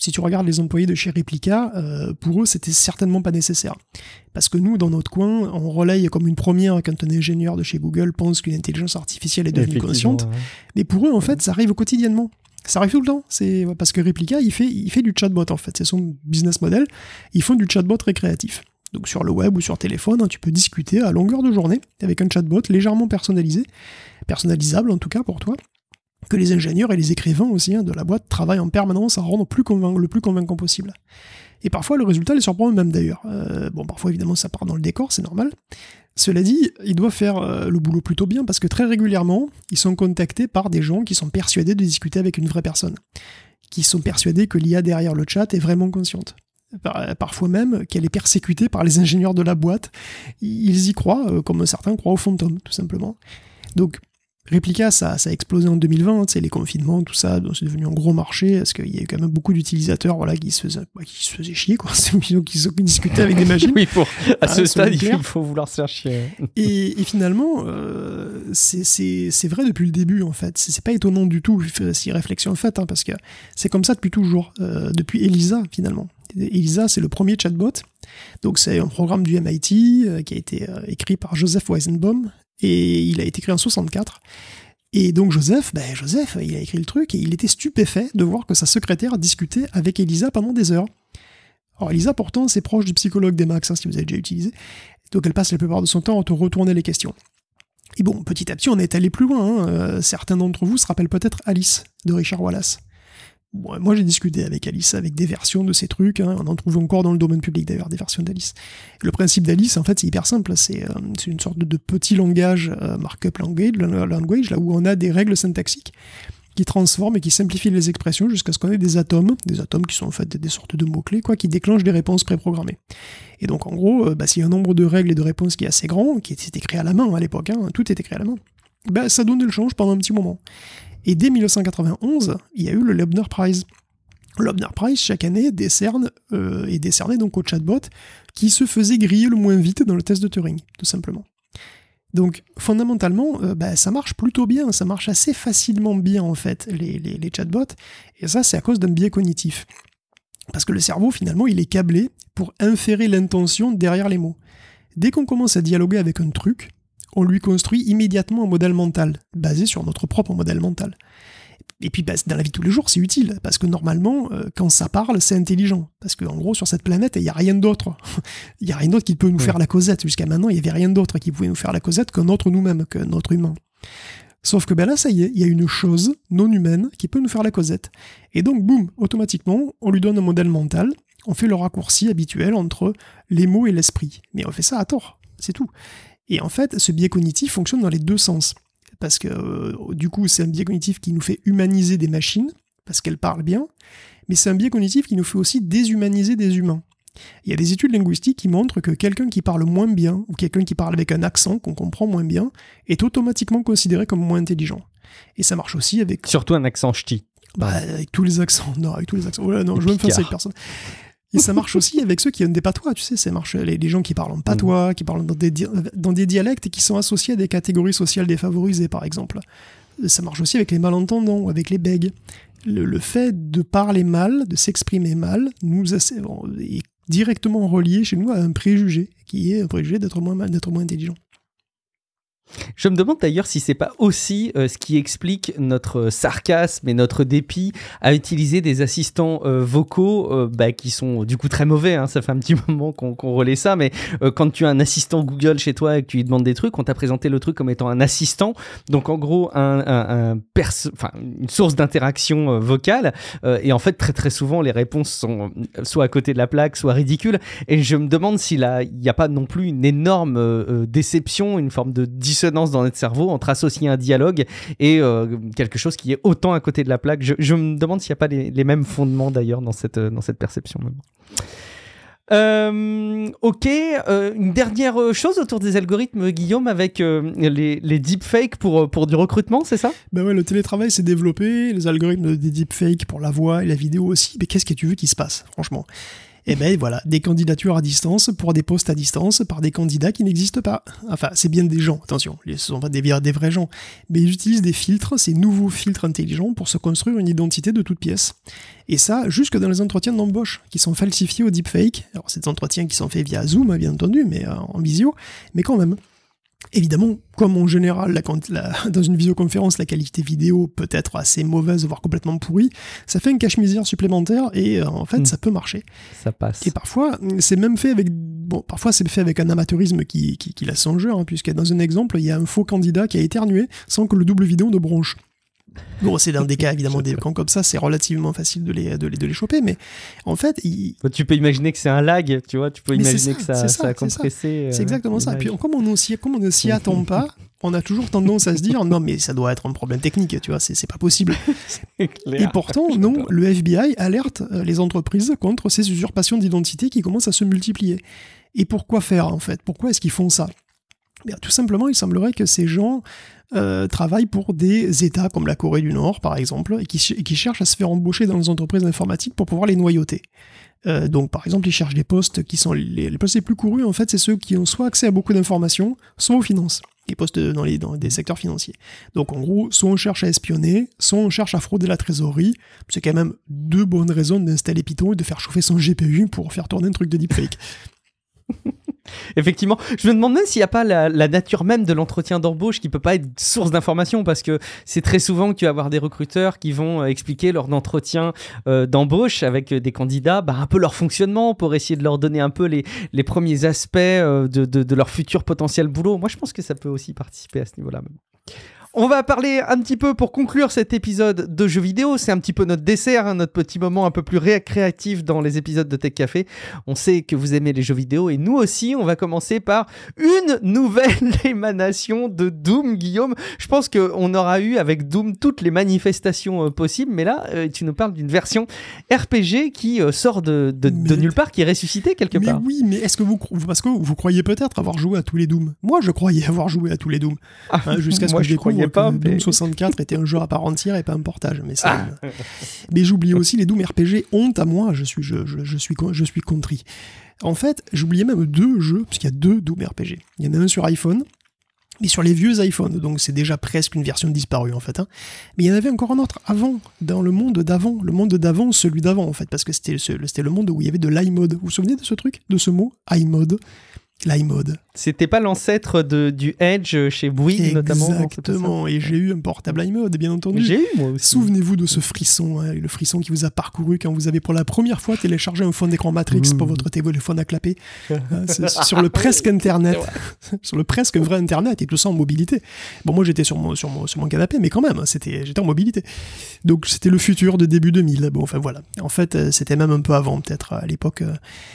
Si tu regardes les employés de chez Replica, euh, pour eux, c'était certainement pas nécessaire. Parce que nous, dans notre coin, on relaye comme une première quand un ingénieur de chez Google pense qu'une intelligence artificielle est devenue consciente. Ouais. Mais pour eux, en fait, ça arrive quotidiennement. Ça arrive tout le temps. C'est parce que Replica, il fait, il fait du chatbot, en fait. C'est son business model. Ils font du chatbot récréatif. Donc sur le web ou sur téléphone, hein, tu peux discuter à longueur de journée avec un chatbot légèrement personnalisé, personnalisable en tout cas pour toi, que les ingénieurs et les écrivains aussi hein, de la boîte travaillent en permanence à rendre plus convain- le plus convaincant possible. Et parfois, le résultat les surprend eux-mêmes d'ailleurs. Euh, bon, parfois, évidemment, ça part dans le décor, c'est normal. Cela dit, ils doivent faire euh, le boulot plutôt bien parce que très régulièrement, ils sont contactés par des gens qui sont persuadés de discuter avec une vraie personne, qui sont persuadés que l'I A derrière le chat est vraiment consciente. Par, parfois même qu'elle est persécutée par les ingénieurs de la boîte. Ils y croient, euh, comme certains croient au fantôme, tout simplement. Donc, Replica, ça, ça a explosé en deux mille vingt, hein, les confinements, tout ça, donc c'est devenu un gros marché, parce qu'il y a eu quand même beaucoup d'utilisateurs voilà, qui, se faisaient, bah, qui se faisaient chier, quoi. qui, qui discutaient avec des machines. Oui, pour, à ce ah, stade, il faut vouloir se faire chier. Et, et finalement, euh, c'est, c'est, c'est vrai depuis le début, en fait. C'est, c'est pas étonnant du tout, si réflexion faite, hein, parce que c'est comme ça depuis toujours, euh, depuis Elisa, finalement. Elisa, c'est le premier chatbot. Donc, c'est un programme du M I T euh, qui a été euh, écrit par Joseph Weizenbaum. Et il a été créé en soixante-quatre. Et donc Joseph, ben Joseph, il a écrit le truc et il était stupéfait de voir que sa secrétaire discutait avec Elisa pendant des heures. Alors Elisa, pourtant, c'est proche du psychologue des Max, hein, si vous avez déjà utilisé. Donc elle passe la plupart de son temps à te retourner les questions. Et bon, petit à petit, on est allé plus loin. Hein. Euh, certains d'entre vous se rappellent peut-être Alice, de Richard Wallace. Bon, moi, j'ai discuté avec Alice, avec des versions de ces trucs. Hein. On en trouve encore dans le domaine public, d'ailleurs, des versions d'Alice. Et le principe d'Alice, en fait, c'est hyper simple. C'est, euh, c'est une sorte de, de petit langage, euh, markup language, language, là où on a des règles syntaxiques qui transforment et qui simplifient les expressions jusqu'à ce qu'on ait des atomes, des atomes qui sont en fait des sortes de mots-clés, quoi, qui déclenchent des réponses préprogrammées. Et donc, en gros, euh, bah, s'il y a un nombre de règles et de réponses qui est assez grand, qui était écrit à la main à l'époque, hein, tout était écrit à la main, bah, ça donnait le change pendant un petit moment. Et dès dix-neuf cent quatre-vingt-onze, il y a eu le Loebner Prize. Loebner Prize, chaque année, décerne, euh, est décerné donc au chatbot qui se faisait griller le moins vite dans le test de Turing, tout simplement. Donc, fondamentalement, euh, bah, ça marche plutôt bien, ça marche assez facilement bien, en fait, les, les, les chatbots, et ça, c'est à cause d'un biais cognitif. Parce que le cerveau, finalement, il est câblé pour inférer l'intention derrière les mots. Dès qu'on commence à dialoguer avec un truc, on lui construit immédiatement un modèle mental, basé sur notre propre modèle mental. Et puis bah, dans la vie de tous les jours, c'est utile, parce que normalement, euh, quand ça parle, c'est intelligent. Parce qu'en gros, sur cette planète, il n'y a rien d'autre. Il n'y a rien d'autre qui peut nous ouais. faire la causette. Jusqu'à maintenant, il n'y avait rien d'autre qui pouvait nous faire la causette qu'un autre nous-mêmes, qu'un autre humain. Sauf que ben là, ça y est, il y a une chose non humaine qui peut nous faire la causette. Et donc, boum, automatiquement, on lui donne un modèle mental, on fait le raccourci habituel entre les mots et l'esprit. Mais on fait ça à tort, c'est tout. Et en fait, ce biais cognitif fonctionne dans les deux sens. Parce que, euh, du coup, c'est un biais cognitif qui nous fait humaniser des machines, parce qu'elles parlent bien, mais c'est un biais cognitif qui nous fait aussi déshumaniser des humains. Il y a des études linguistiques qui montrent que quelqu'un qui parle moins bien, ou quelqu'un qui parle avec un accent qu'on comprend moins bien, est automatiquement considéré comme moins intelligent. Et ça marche aussi avec... Surtout un accent ch'ti. Bah, avec tous les accents. Non, avec tous les accents. Oh là, non, je veux me faire ça avec personne. Et ça marche aussi avec ceux qui ont des patois, tu sais, ça marche, les, les gens qui parlent en patois, mmh. qui parlent dans des, di- dans des dialectes et qui sont associés à des catégories sociales défavorisées, par exemple. Ça marche aussi avec les malentendants ou avec les bègues. Le, le fait de parler mal, de s'exprimer mal, nous a, bon, est directement relié chez nous à un préjugé, qui est un préjugé d'être moins, mal, d'être moins intelligent. Je me demande d'ailleurs si c'est pas aussi euh, ce qui explique notre sarcasme et notre dépit à utiliser des assistants euh, vocaux euh, bah, qui sont du coup très mauvais, hein, ça fait un petit moment qu'on, qu'on relaie ça, mais euh, quand tu as un assistant Google chez toi et que tu lui demandes des trucs, on t'a présenté le truc comme étant un assistant, donc en gros un, un, un perso- enfin, une source d'interaction euh, vocale, euh, et en fait très très souvent les réponses sont soit à côté de la plaque, soit ridicules, et je me demande s'il n'y a pas non plus une énorme euh, déception, une forme de dissonance dans notre cerveau entre associer un dialogue et euh, quelque chose qui est autant à côté de la plaque. Je, je me demande s'il n'y a pas les, les mêmes fondements d'ailleurs dans cette, dans cette perception. Euh, ok, euh, une dernière chose autour des algorithmes, Guillaume, avec euh, les, les deepfakes pour, pour du recrutement, c'est ça ? Ben ouais, le télétravail s'est développé, les algorithmes des deepfakes pour la voix et la vidéo aussi, mais qu'est-ce que tu veux qu'il se passe, franchement ? Et ben voilà, des candidatures à distance pour des postes à distance par des candidats qui n'existent pas. Enfin, c'est bien des gens, attention, ce ne sont pas des, des vrais gens. Mais ils utilisent des filtres, ces nouveaux filtres intelligents pour se construire une identité de toute pièce. Et ça, jusque dans les entretiens d'embauche, qui sont falsifiés au deepfake. Alors, c'est des entretiens qui sont faits via Zoom, bien entendu, mais euh, en visio, mais quand même. Évidemment, comme en général, la, la, dans une visioconférence, la qualité vidéo peut être assez mauvaise, voire complètement pourrie, ça fait un cache-misère supplémentaire et euh, en fait, mmh. ça peut marcher. Ça passe. Et parfois, c'est même fait avec, bon, parfois c'est fait avec un amateurisme qui, qui, qui laisse songer, hein, puisque dans un exemple, il y a un faux candidat qui a éternué sans que le double vidéo ne bronche. Bon, c'est dans des cas, évidemment, des camps comme ça, c'est relativement facile de les, de les, de les choper, mais en fait... Il... Tu peux imaginer que c'est un lag, tu vois, tu peux mais imaginer ça, que ça, ça, ça a compressé... C'est, c'est exactement euh, ça. Et puis, comme on, aussi, comme on ne s'y attend pas, on a toujours tendance à se dire, non, mais ça doit être un problème technique, tu vois, c'est, c'est pas possible. C'est et pourtant, non, le F B I alerte les entreprises contre ces usurpations d'identité qui commencent à se multiplier. Et pourquoi faire, en fait ? Pourquoi est-ce qu'ils font ça ? Bien, tout simplement, il semblerait que ces gens euh, travaillent pour des États comme la Corée du Nord, par exemple, et qui, ch- et qui cherchent à se faire embaucher dans les entreprises informatiques pour pouvoir les noyauter. Euh, donc, par exemple, ils cherchent des postes qui sont les, les postes les plus courus, en fait, c'est ceux qui ont soit accès à beaucoup d'informations, soit aux finances, les postes dans, les, dans des secteurs financiers. Donc, en gros, soit on cherche à espionner, soit on cherche à frauder la trésorerie. C'est quand même deux bonnes raisons d'installer Python et de faire chauffer son G P U pour faire tourner un truc de deepfake. Effectivement, je me demande même s'il n'y a pas la, la nature même de l'entretien d'embauche qui peut pas être source d'information, parce que c'est très souvent que tu vas avoir des recruteurs qui vont expliquer lors d'entretien euh, d'embauche avec des candidats bah, un peu leur fonctionnement pour essayer de leur donner un peu les, les premiers aspects euh, de, de, de leur futur potentiel boulot. Moi, je pense que ça peut aussi participer à ce niveau-là même. On va parler un petit peu pour conclure cet épisode de jeux vidéo. C'est un petit peu notre dessert, hein, notre petit moment un peu plus récréatif dans les épisodes de Tech Café. On sait que vous aimez les jeux vidéo et nous aussi. On va commencer par une nouvelle émanation de Doom, Guillaume. Je pense qu'on aura eu avec Doom toutes les manifestations euh, possibles, mais là, euh, tu nous parles d'une version R P G qui euh, sort de, de, mais... de nulle part, qui est ressuscitée quelque mais part. Mais oui, mais est-ce que vous, parce que vous croyez peut-être avoir joué à tous les Doom ? Moi, je croyais avoir joué à tous les Doom, ah, hein, jusqu'à ce moi, que je découvre pas, que mais... Doom soixante-quatre était un jeu à part entière et pas un portage. Mais, ça, ah. mais j'oubliais aussi les Doom R P G. Honte à moi, je suis, je, je, je suis, je suis contrit. En fait, j'oubliais même deux jeux, puisqu'il y a deux Doom R P G. Il y en a un sur iPhone, mais sur les vieux iPhones, donc c'est déjà presque une version disparue en fait. Hein. Mais il y en avait encore un autre avant, dans le monde d'avant, le monde d'avant, celui d'avant en fait, parce que c'était, c'était le monde où il y avait de l'iMode. Vous vous souvenez de ce truc, de ce mot, iMode ? L'iMode. C'était pas l'ancêtre de, du Edge chez Bouygues notamment. Exactement, et j'ai eu un portable iMode, bien entendu. J'ai eu moi aussi. Souvenez-vous de ce frisson, hein, le frisson qui vous a parcouru quand vous avez pour la première fois téléchargé un fond d'écran Matrix mmh. pour votre téléphone à clapper. hein, sur le presque Internet. sur le presque vrai Internet, et tout ça en mobilité. Bon, moi j'étais sur mon, sur mon, sur mon canapé, mais quand même, c'était, j'étais en mobilité. Donc c'était le futur de début deux mille. Bon, enfin voilà. En fait, c'était même un peu avant, peut-être, à l'époque.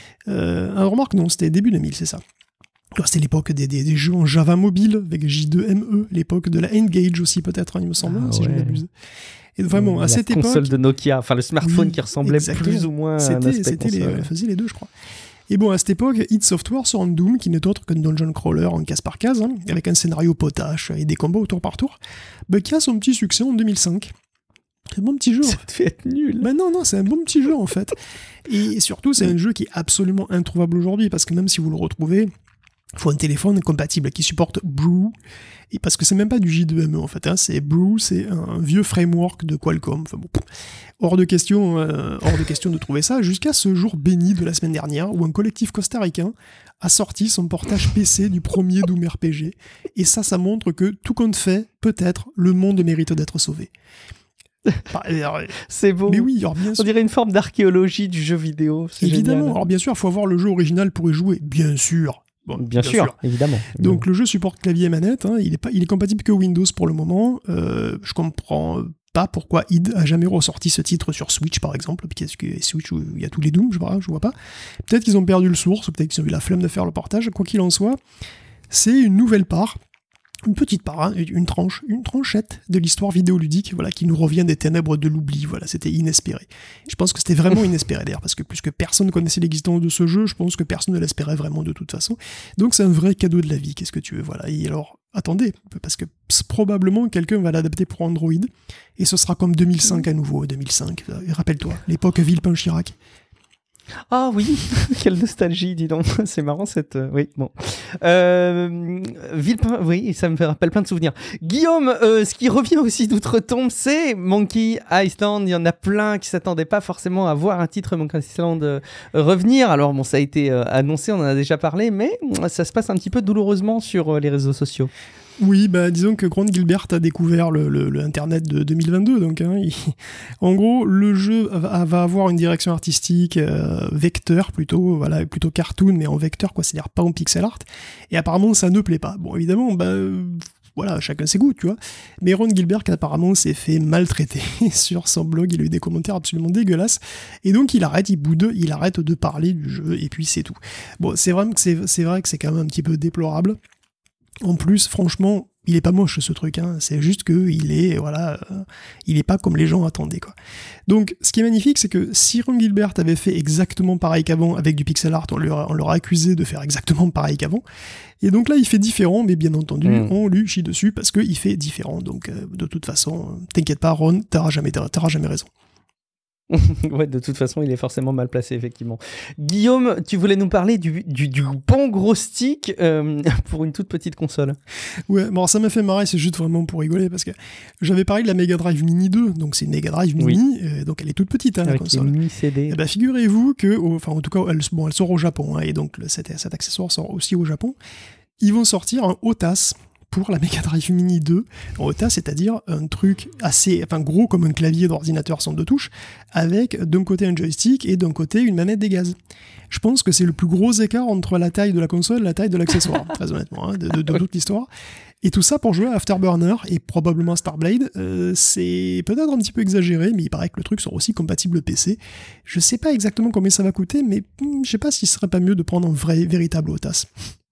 Euh, alors, remarque, non, c'était début deux mille, c'est ça. Alors, c'était l'époque des, des, des jeux en Java mobile, avec J deux M E, l'époque de la N-Gage aussi, peut-être, hein, il me semble, ah, si ouais. je ne m'abuse. Et vraiment, à la cette époque... La console de Nokia, enfin le smartphone oui, qui ressemblait exactement. plus ou moins c'était, à un aspect c'était console. Les, faisait les deux, je crois. Et bon, à cette époque, id Software sort un Doom qui n'est autre qu'un dungeon crawler en case par case, hein, avec un scénario potache et des combats au tour par tour, bah, qui a son petit succès en deux mille cinq. C'est un bon petit jeu. Ça te fait être nul. Mais non, non, c'est un bon petit jeu en fait. Et surtout, c'est un jeu qui est absolument introuvable aujourd'hui, parce que même si vous le retrouvez, il faut un téléphone compatible qui supporte Brew, et parce que c'est même pas du J deux M E en fait, hein, c'est Brew, c'est un vieux framework de Qualcomm. Enfin bon, hors de question, euh, hors de question de trouver ça, jusqu'à ce jour béni de la semaine dernière, où un collectif costaricain a sorti son portage P C du premier Doom R P G. Et ça, ça montre que tout compte fait, peut-être, le monde mérite d'être sauvé. C'est beau. Mais oui, alors bien sûr. On dirait une forme d'archéologie du jeu vidéo. C'est évidemment. Génial. Alors bien sûr, il faut avoir le jeu original pour y jouer. Bien sûr. Bon, bien, bien sûr, sûr, évidemment. Donc le jeu supporte clavier et manette. Hein. Il est pas, il est compatible que Windows pour le moment. Euh, je comprends pas pourquoi id a jamais ressorti ce titre sur Switch par exemple, parce que Switch où il y a tous les Doom, je vois, je vois pas. Peut-être qu'ils ont perdu le source, peut-être qu'ils ont eu la flemme de faire le portage. Quoi qu'il en soit, c'est une nouvelle part. Une petite part, hein, une tranche, une tranchette de l'histoire vidéoludique, voilà, qui nous revient des ténèbres de l'oubli, voilà, c'était inespéré. Je pense que c'était vraiment inespéré d'ailleurs, parce que puisque personne ne connaissait l'existence de ce jeu, je pense que personne ne l'espérait vraiment de toute façon. Donc c'est un vrai cadeau de la vie, qu'est-ce que tu veux, voilà. Et alors, attendez, parce que probablement quelqu'un va l'adapter pour Android, et ce sera comme deux mille cinq à nouveau, deux mille cinq, et rappelle-toi, l'époque Villepin-Chirac. Ah oui, quelle nostalgie, dis donc. C'est marrant cette. Euh, oui, bon. Euh, Villepin, oui, ça me rappelle plein de souvenirs. Guillaume, euh, ce qui revient aussi d'outre-tombe, c'est Monkey Island. Il y en a plein qui s'attendaient pas forcément à voir un titre Monkey Island euh, revenir. Alors bon, ça a été euh, annoncé, on en a déjà parlé, mais ça se passe un petit peu douloureusement sur euh, les réseaux sociaux. Oui, bah disons que Grant Gilbert a découvert le, le, le Internet de deux mille vingt-deux, donc hein, il... en gros le jeu va, va avoir une direction artistique euh, vecteur plutôt, voilà, plutôt cartoon mais en vecteur quoi, c'est-à-dire pas en pixel art, et apparemment ça ne plaît pas. Bon évidemment, bah euh, voilà, chacun ses goûts, tu vois. Mais Ron Gilbert apparemment s'est fait maltraiter sur son blog, il a eu des commentaires absolument dégueulasses, et donc il arrête, il boude, il arrête de parler du jeu, et puis c'est tout. Bon, c'est vrai que c'est, c'est vrai que c'est quand même un petit peu déplorable. En plus, franchement, il est pas moche ce truc, hein. C'est juste que il est, voilà, euh, il est pas comme les gens attendaient, quoi. Donc, ce qui est magnifique, c'est que si Ron Gilbert avait fait exactement pareil qu'avant avec du pixel art, on l'aurait, on l'aurait accusé de faire exactement pareil qu'avant. Et donc là, il fait différent, mais bien entendu, mmh. on lui chie dessus parce qu'il fait différent. Donc, euh, de toute façon, t'inquiète pas, Ron, t'auras jamais, t'auras jamais raison. Ouais, de toute façon, il est forcément mal placé, effectivement. Guillaume, tu voulais nous parler du, du, du bon gros stick euh, pour une toute petite console. Ouais, bon, ça m'a fait marrer, c'est juste vraiment pour rigoler, parce que j'avais parlé de la Mega Drive Mini deux, donc c'est une Mega Drive Mini, oui. euh, donc elle est toute petite, hein, la avec console. Mini C D. Et bah, figurez-vous que, oh, enfin, en tout cas, elle, bon, elle sort au Japon, hein, et donc le, cet, cet accessoire sort aussi au Japon. Ils vont sortir un O T A S pour la Mega Drive Mini deux, O T A, c'est-à-dire un truc assez, enfin gros comme un clavier d'ordinateur sans deux touches, avec d'un côté un joystick et d'un côté une manette des gaz. Je pense que c'est le plus gros écart entre la taille de la console et la taille de l'accessoire, très honnêtement, hein, de, de, de toute l'histoire. Et tout ça pour jouer à Afterburner et probablement Starblade, euh, c'est peut-être un petit peu exagéré, mais il paraît que le truc sera aussi compatible P C. Je sais pas exactement combien ça va coûter, mais hmm, je sais pas s'il serait pas mieux de prendre un vrai, véritable O T A S.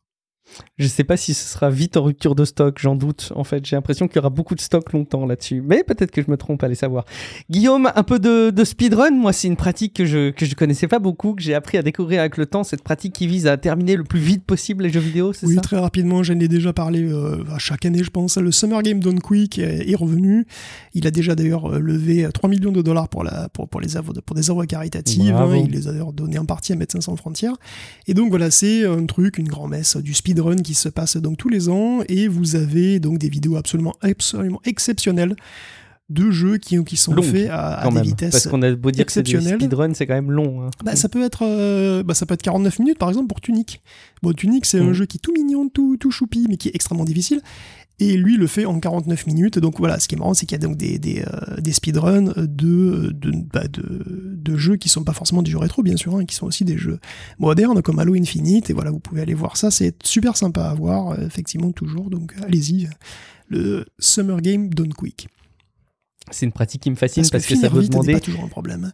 Je sais pas si ce sera vite en rupture de stock, j'en doute. En fait, j'ai l'impression qu'il y aura beaucoup de stock longtemps là-dessus. Mais peut-être que je me trompe, allez savoir. Guillaume, un peu de, de speedrun. Moi, c'est une pratique que je que je connaissais pas beaucoup, que j'ai appris à découvrir avec le temps. Cette pratique qui vise à terminer le plus vite possible les jeux vidéo, c'est oui, ça ? Oui, très rapidement. J'en ai déjà parlé euh, à chaque année, je pense. Le Summer Game Done Quick est, est revenu. Il a déjà d'ailleurs levé trois millions de dollars pour la pour pour les œuvres pour des œuvres caritatives. Hein, il les a d'ailleurs donné en partie à Médecins sans frontières. Et donc voilà, c'est un truc, une grand-messe du speedrun qui se passe donc tous les ans, et vous avez donc des vidéos absolument, absolument exceptionnelles de jeux qui, qui sont long, faits à, à des vitesses parce qu'on a beau dire que c'est des speedrun, c'est quand même long. Hein. Bah, ça peut être, euh, bah, ça peut être quarante-neuf minutes par exemple pour Tunic. Bon, Tunic c'est mmh. un jeu qui est tout mignon, tout, tout choupi, mais qui est extrêmement difficile. Et lui le fait en quarante-neuf minutes. Donc voilà, ce qui est marrant, c'est qu'il y a donc des, des, euh, des speedruns de, de, bah, de, de jeux qui sont pas forcément des jeux rétro, bien sûr, hein, qui sont aussi des jeux modernes comme Halo Infinite. Et voilà, vous pouvez aller voir ça, c'est super sympa à voir, euh, effectivement, toujours. Donc allez-y, le Summer Game Done Quick. C'est une pratique qui me fascine parce, parce que, que ça veut demander. C'est pas toujours un problème.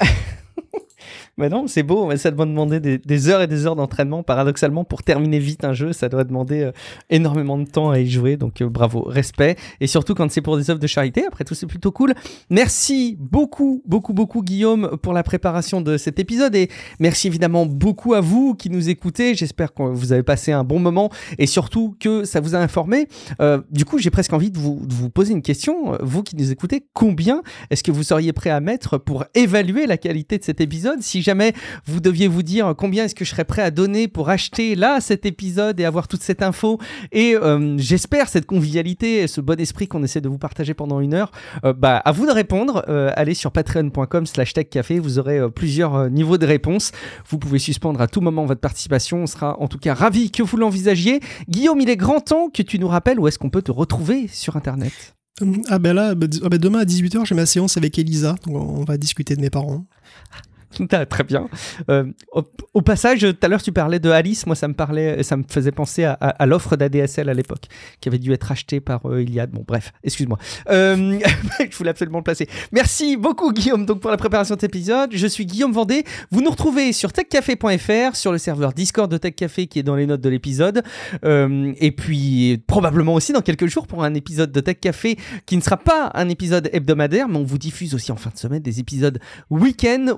Mais non, c'est beau, mais ça doit demander des, des heures et des heures d'entraînement. Paradoxalement, pour terminer vite un jeu, ça doit demander euh, énormément de temps à y jouer. Donc euh, bravo, respect. Et surtout quand c'est pour des œuvres de charité, après tout, c'est plutôt cool. Merci beaucoup, beaucoup, beaucoup, Guillaume, pour la préparation de cet épisode. Et merci évidemment beaucoup à vous qui nous écoutez. J'espère que vous avez passé un bon moment et surtout que ça vous a informé. Euh, du coup, j'ai presque envie de vous, de vous poser une question. Vous qui nous écoutez, combien est-ce que vous seriez prêt à mettre pour évaluer la qualité de cet épisode ? Si jamais vous deviez vous dire combien est-ce que je serais prêt à donner pour acheter là cet épisode et avoir toute cette info et euh, j'espère cette convivialité et ce bon esprit qu'on essaie de vous partager pendant une heure, euh, bah à vous de répondre. Euh, allez sur patreon point com slash tech café, vous aurez euh, plusieurs euh, niveaux de réponse. Vous pouvez suspendre à tout moment votre participation, on sera en tout cas ravis que vous l'envisagiez. Guillaume, il est grand temps que tu nous rappelles où est-ce qu'on peut te retrouver sur internet. Ah ben là, bah, bah demain à dix-huit heures j'ai ma séance avec Elisa, donc on va discuter de mes parents. Très bien. Euh, au, au passage, tout à l'heure, tu parlais de Alice. Moi, ça me parlait, ça me faisait penser à, à, à l'offre d'A D S L à l'époque, qui avait dû être achetée par euh, Iliad. Bon, bref, excuse-moi. Euh, je voulais absolument le placer. Merci beaucoup, Guillaume, donc pour la préparation de cet épisode. Je suis Guillaume Vendée. Vous nous retrouvez sur tech café point f r, sur le serveur Discord de Tech Café qui est dans les notes de l'épisode. Euh, et puis, probablement aussi dans quelques jours pour un épisode de Tech Café qui ne sera pas un épisode hebdomadaire, mais on vous diffuse aussi en fin de semaine des épisodes week-end où il y a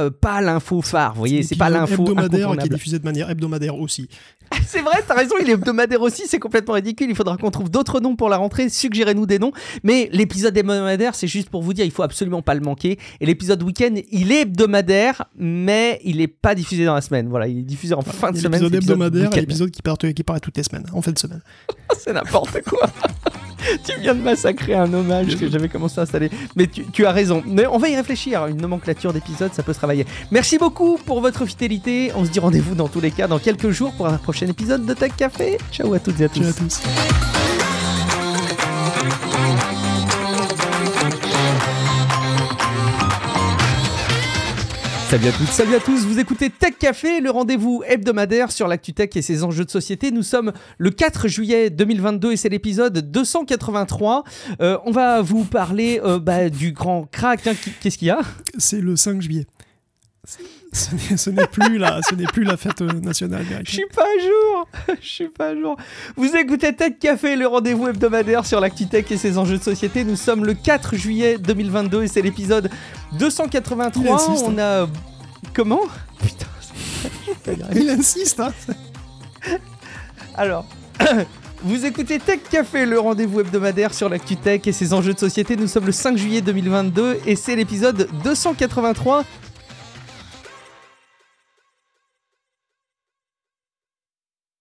pas, euh, pas l'info phare, vous voyez, c'est pas l'info hebdomadaire incontournable. qui est diffusé de manière hebdomadaire aussi. C'est vrai, t'as raison, il est hebdomadaire aussi, c'est complètement ridicule. Il faudra qu'on trouve d'autres noms pour la rentrée. Suggérez-nous des noms. Mais l'épisode hebdomadaire, c'est juste pour vous dire, il faut absolument pas le manquer. Et l'épisode week-end, il est hebdomadaire, mais il est pas diffusé dans la semaine. Voilà, il est diffusé en fin de semaine. L'épisode hebdomadaire week-end. et l'épisode qui, part, qui paraît toutes les semaines, en fin de semaine. C'est n'importe quoi. Tu viens de massacrer un hommage que j'avais commencé à installer. Mais tu, tu as raison. Mais on va y réfléchir. Une nomenclature d'épisodes, ça peut se travailler. Merci beaucoup pour votre fidélité. On se dit rendez-vous dans tous les cas dans quelques jours pour un prochain épisode de Tech Café. Ciao à toutes et à tous. Ciao à tous. Salut à toutes, salut à tous, vous écoutez Tech Café, le rendez-vous hebdomadaire sur l'actu tech et ses enjeux de société. Nous sommes le quatre juillet deux mille vingt-deux et c'est l'épisode deux cent quatre-vingt-trois. Euh, on va vous parler euh, bah, du grand crack. Hein. Qu'est-ce qu'il y a ? C'est le cinq juillet. Ce n'est, ce n'est plus la, ce n'est plus la fête nationale. Je suis pas à jour. Je suis pas à jour. Vous écoutez Tech Café, le rendez-vous hebdomadaire sur l'actu tech et ses enjeux de société. Nous sommes le quatre juillet deux mille vingt-deux et c'est l'épisode deux cent quatre-vingt-trois. Il insiste, on a comment ? Putain. Il insiste. Hein. Alors. Vous écoutez Tech Café, le rendez-vous hebdomadaire sur l'actu tech et ses enjeux de société. Nous sommes le cinq juillet deux mille vingt-deux et c'est l'épisode deux cent quatre-vingt-trois.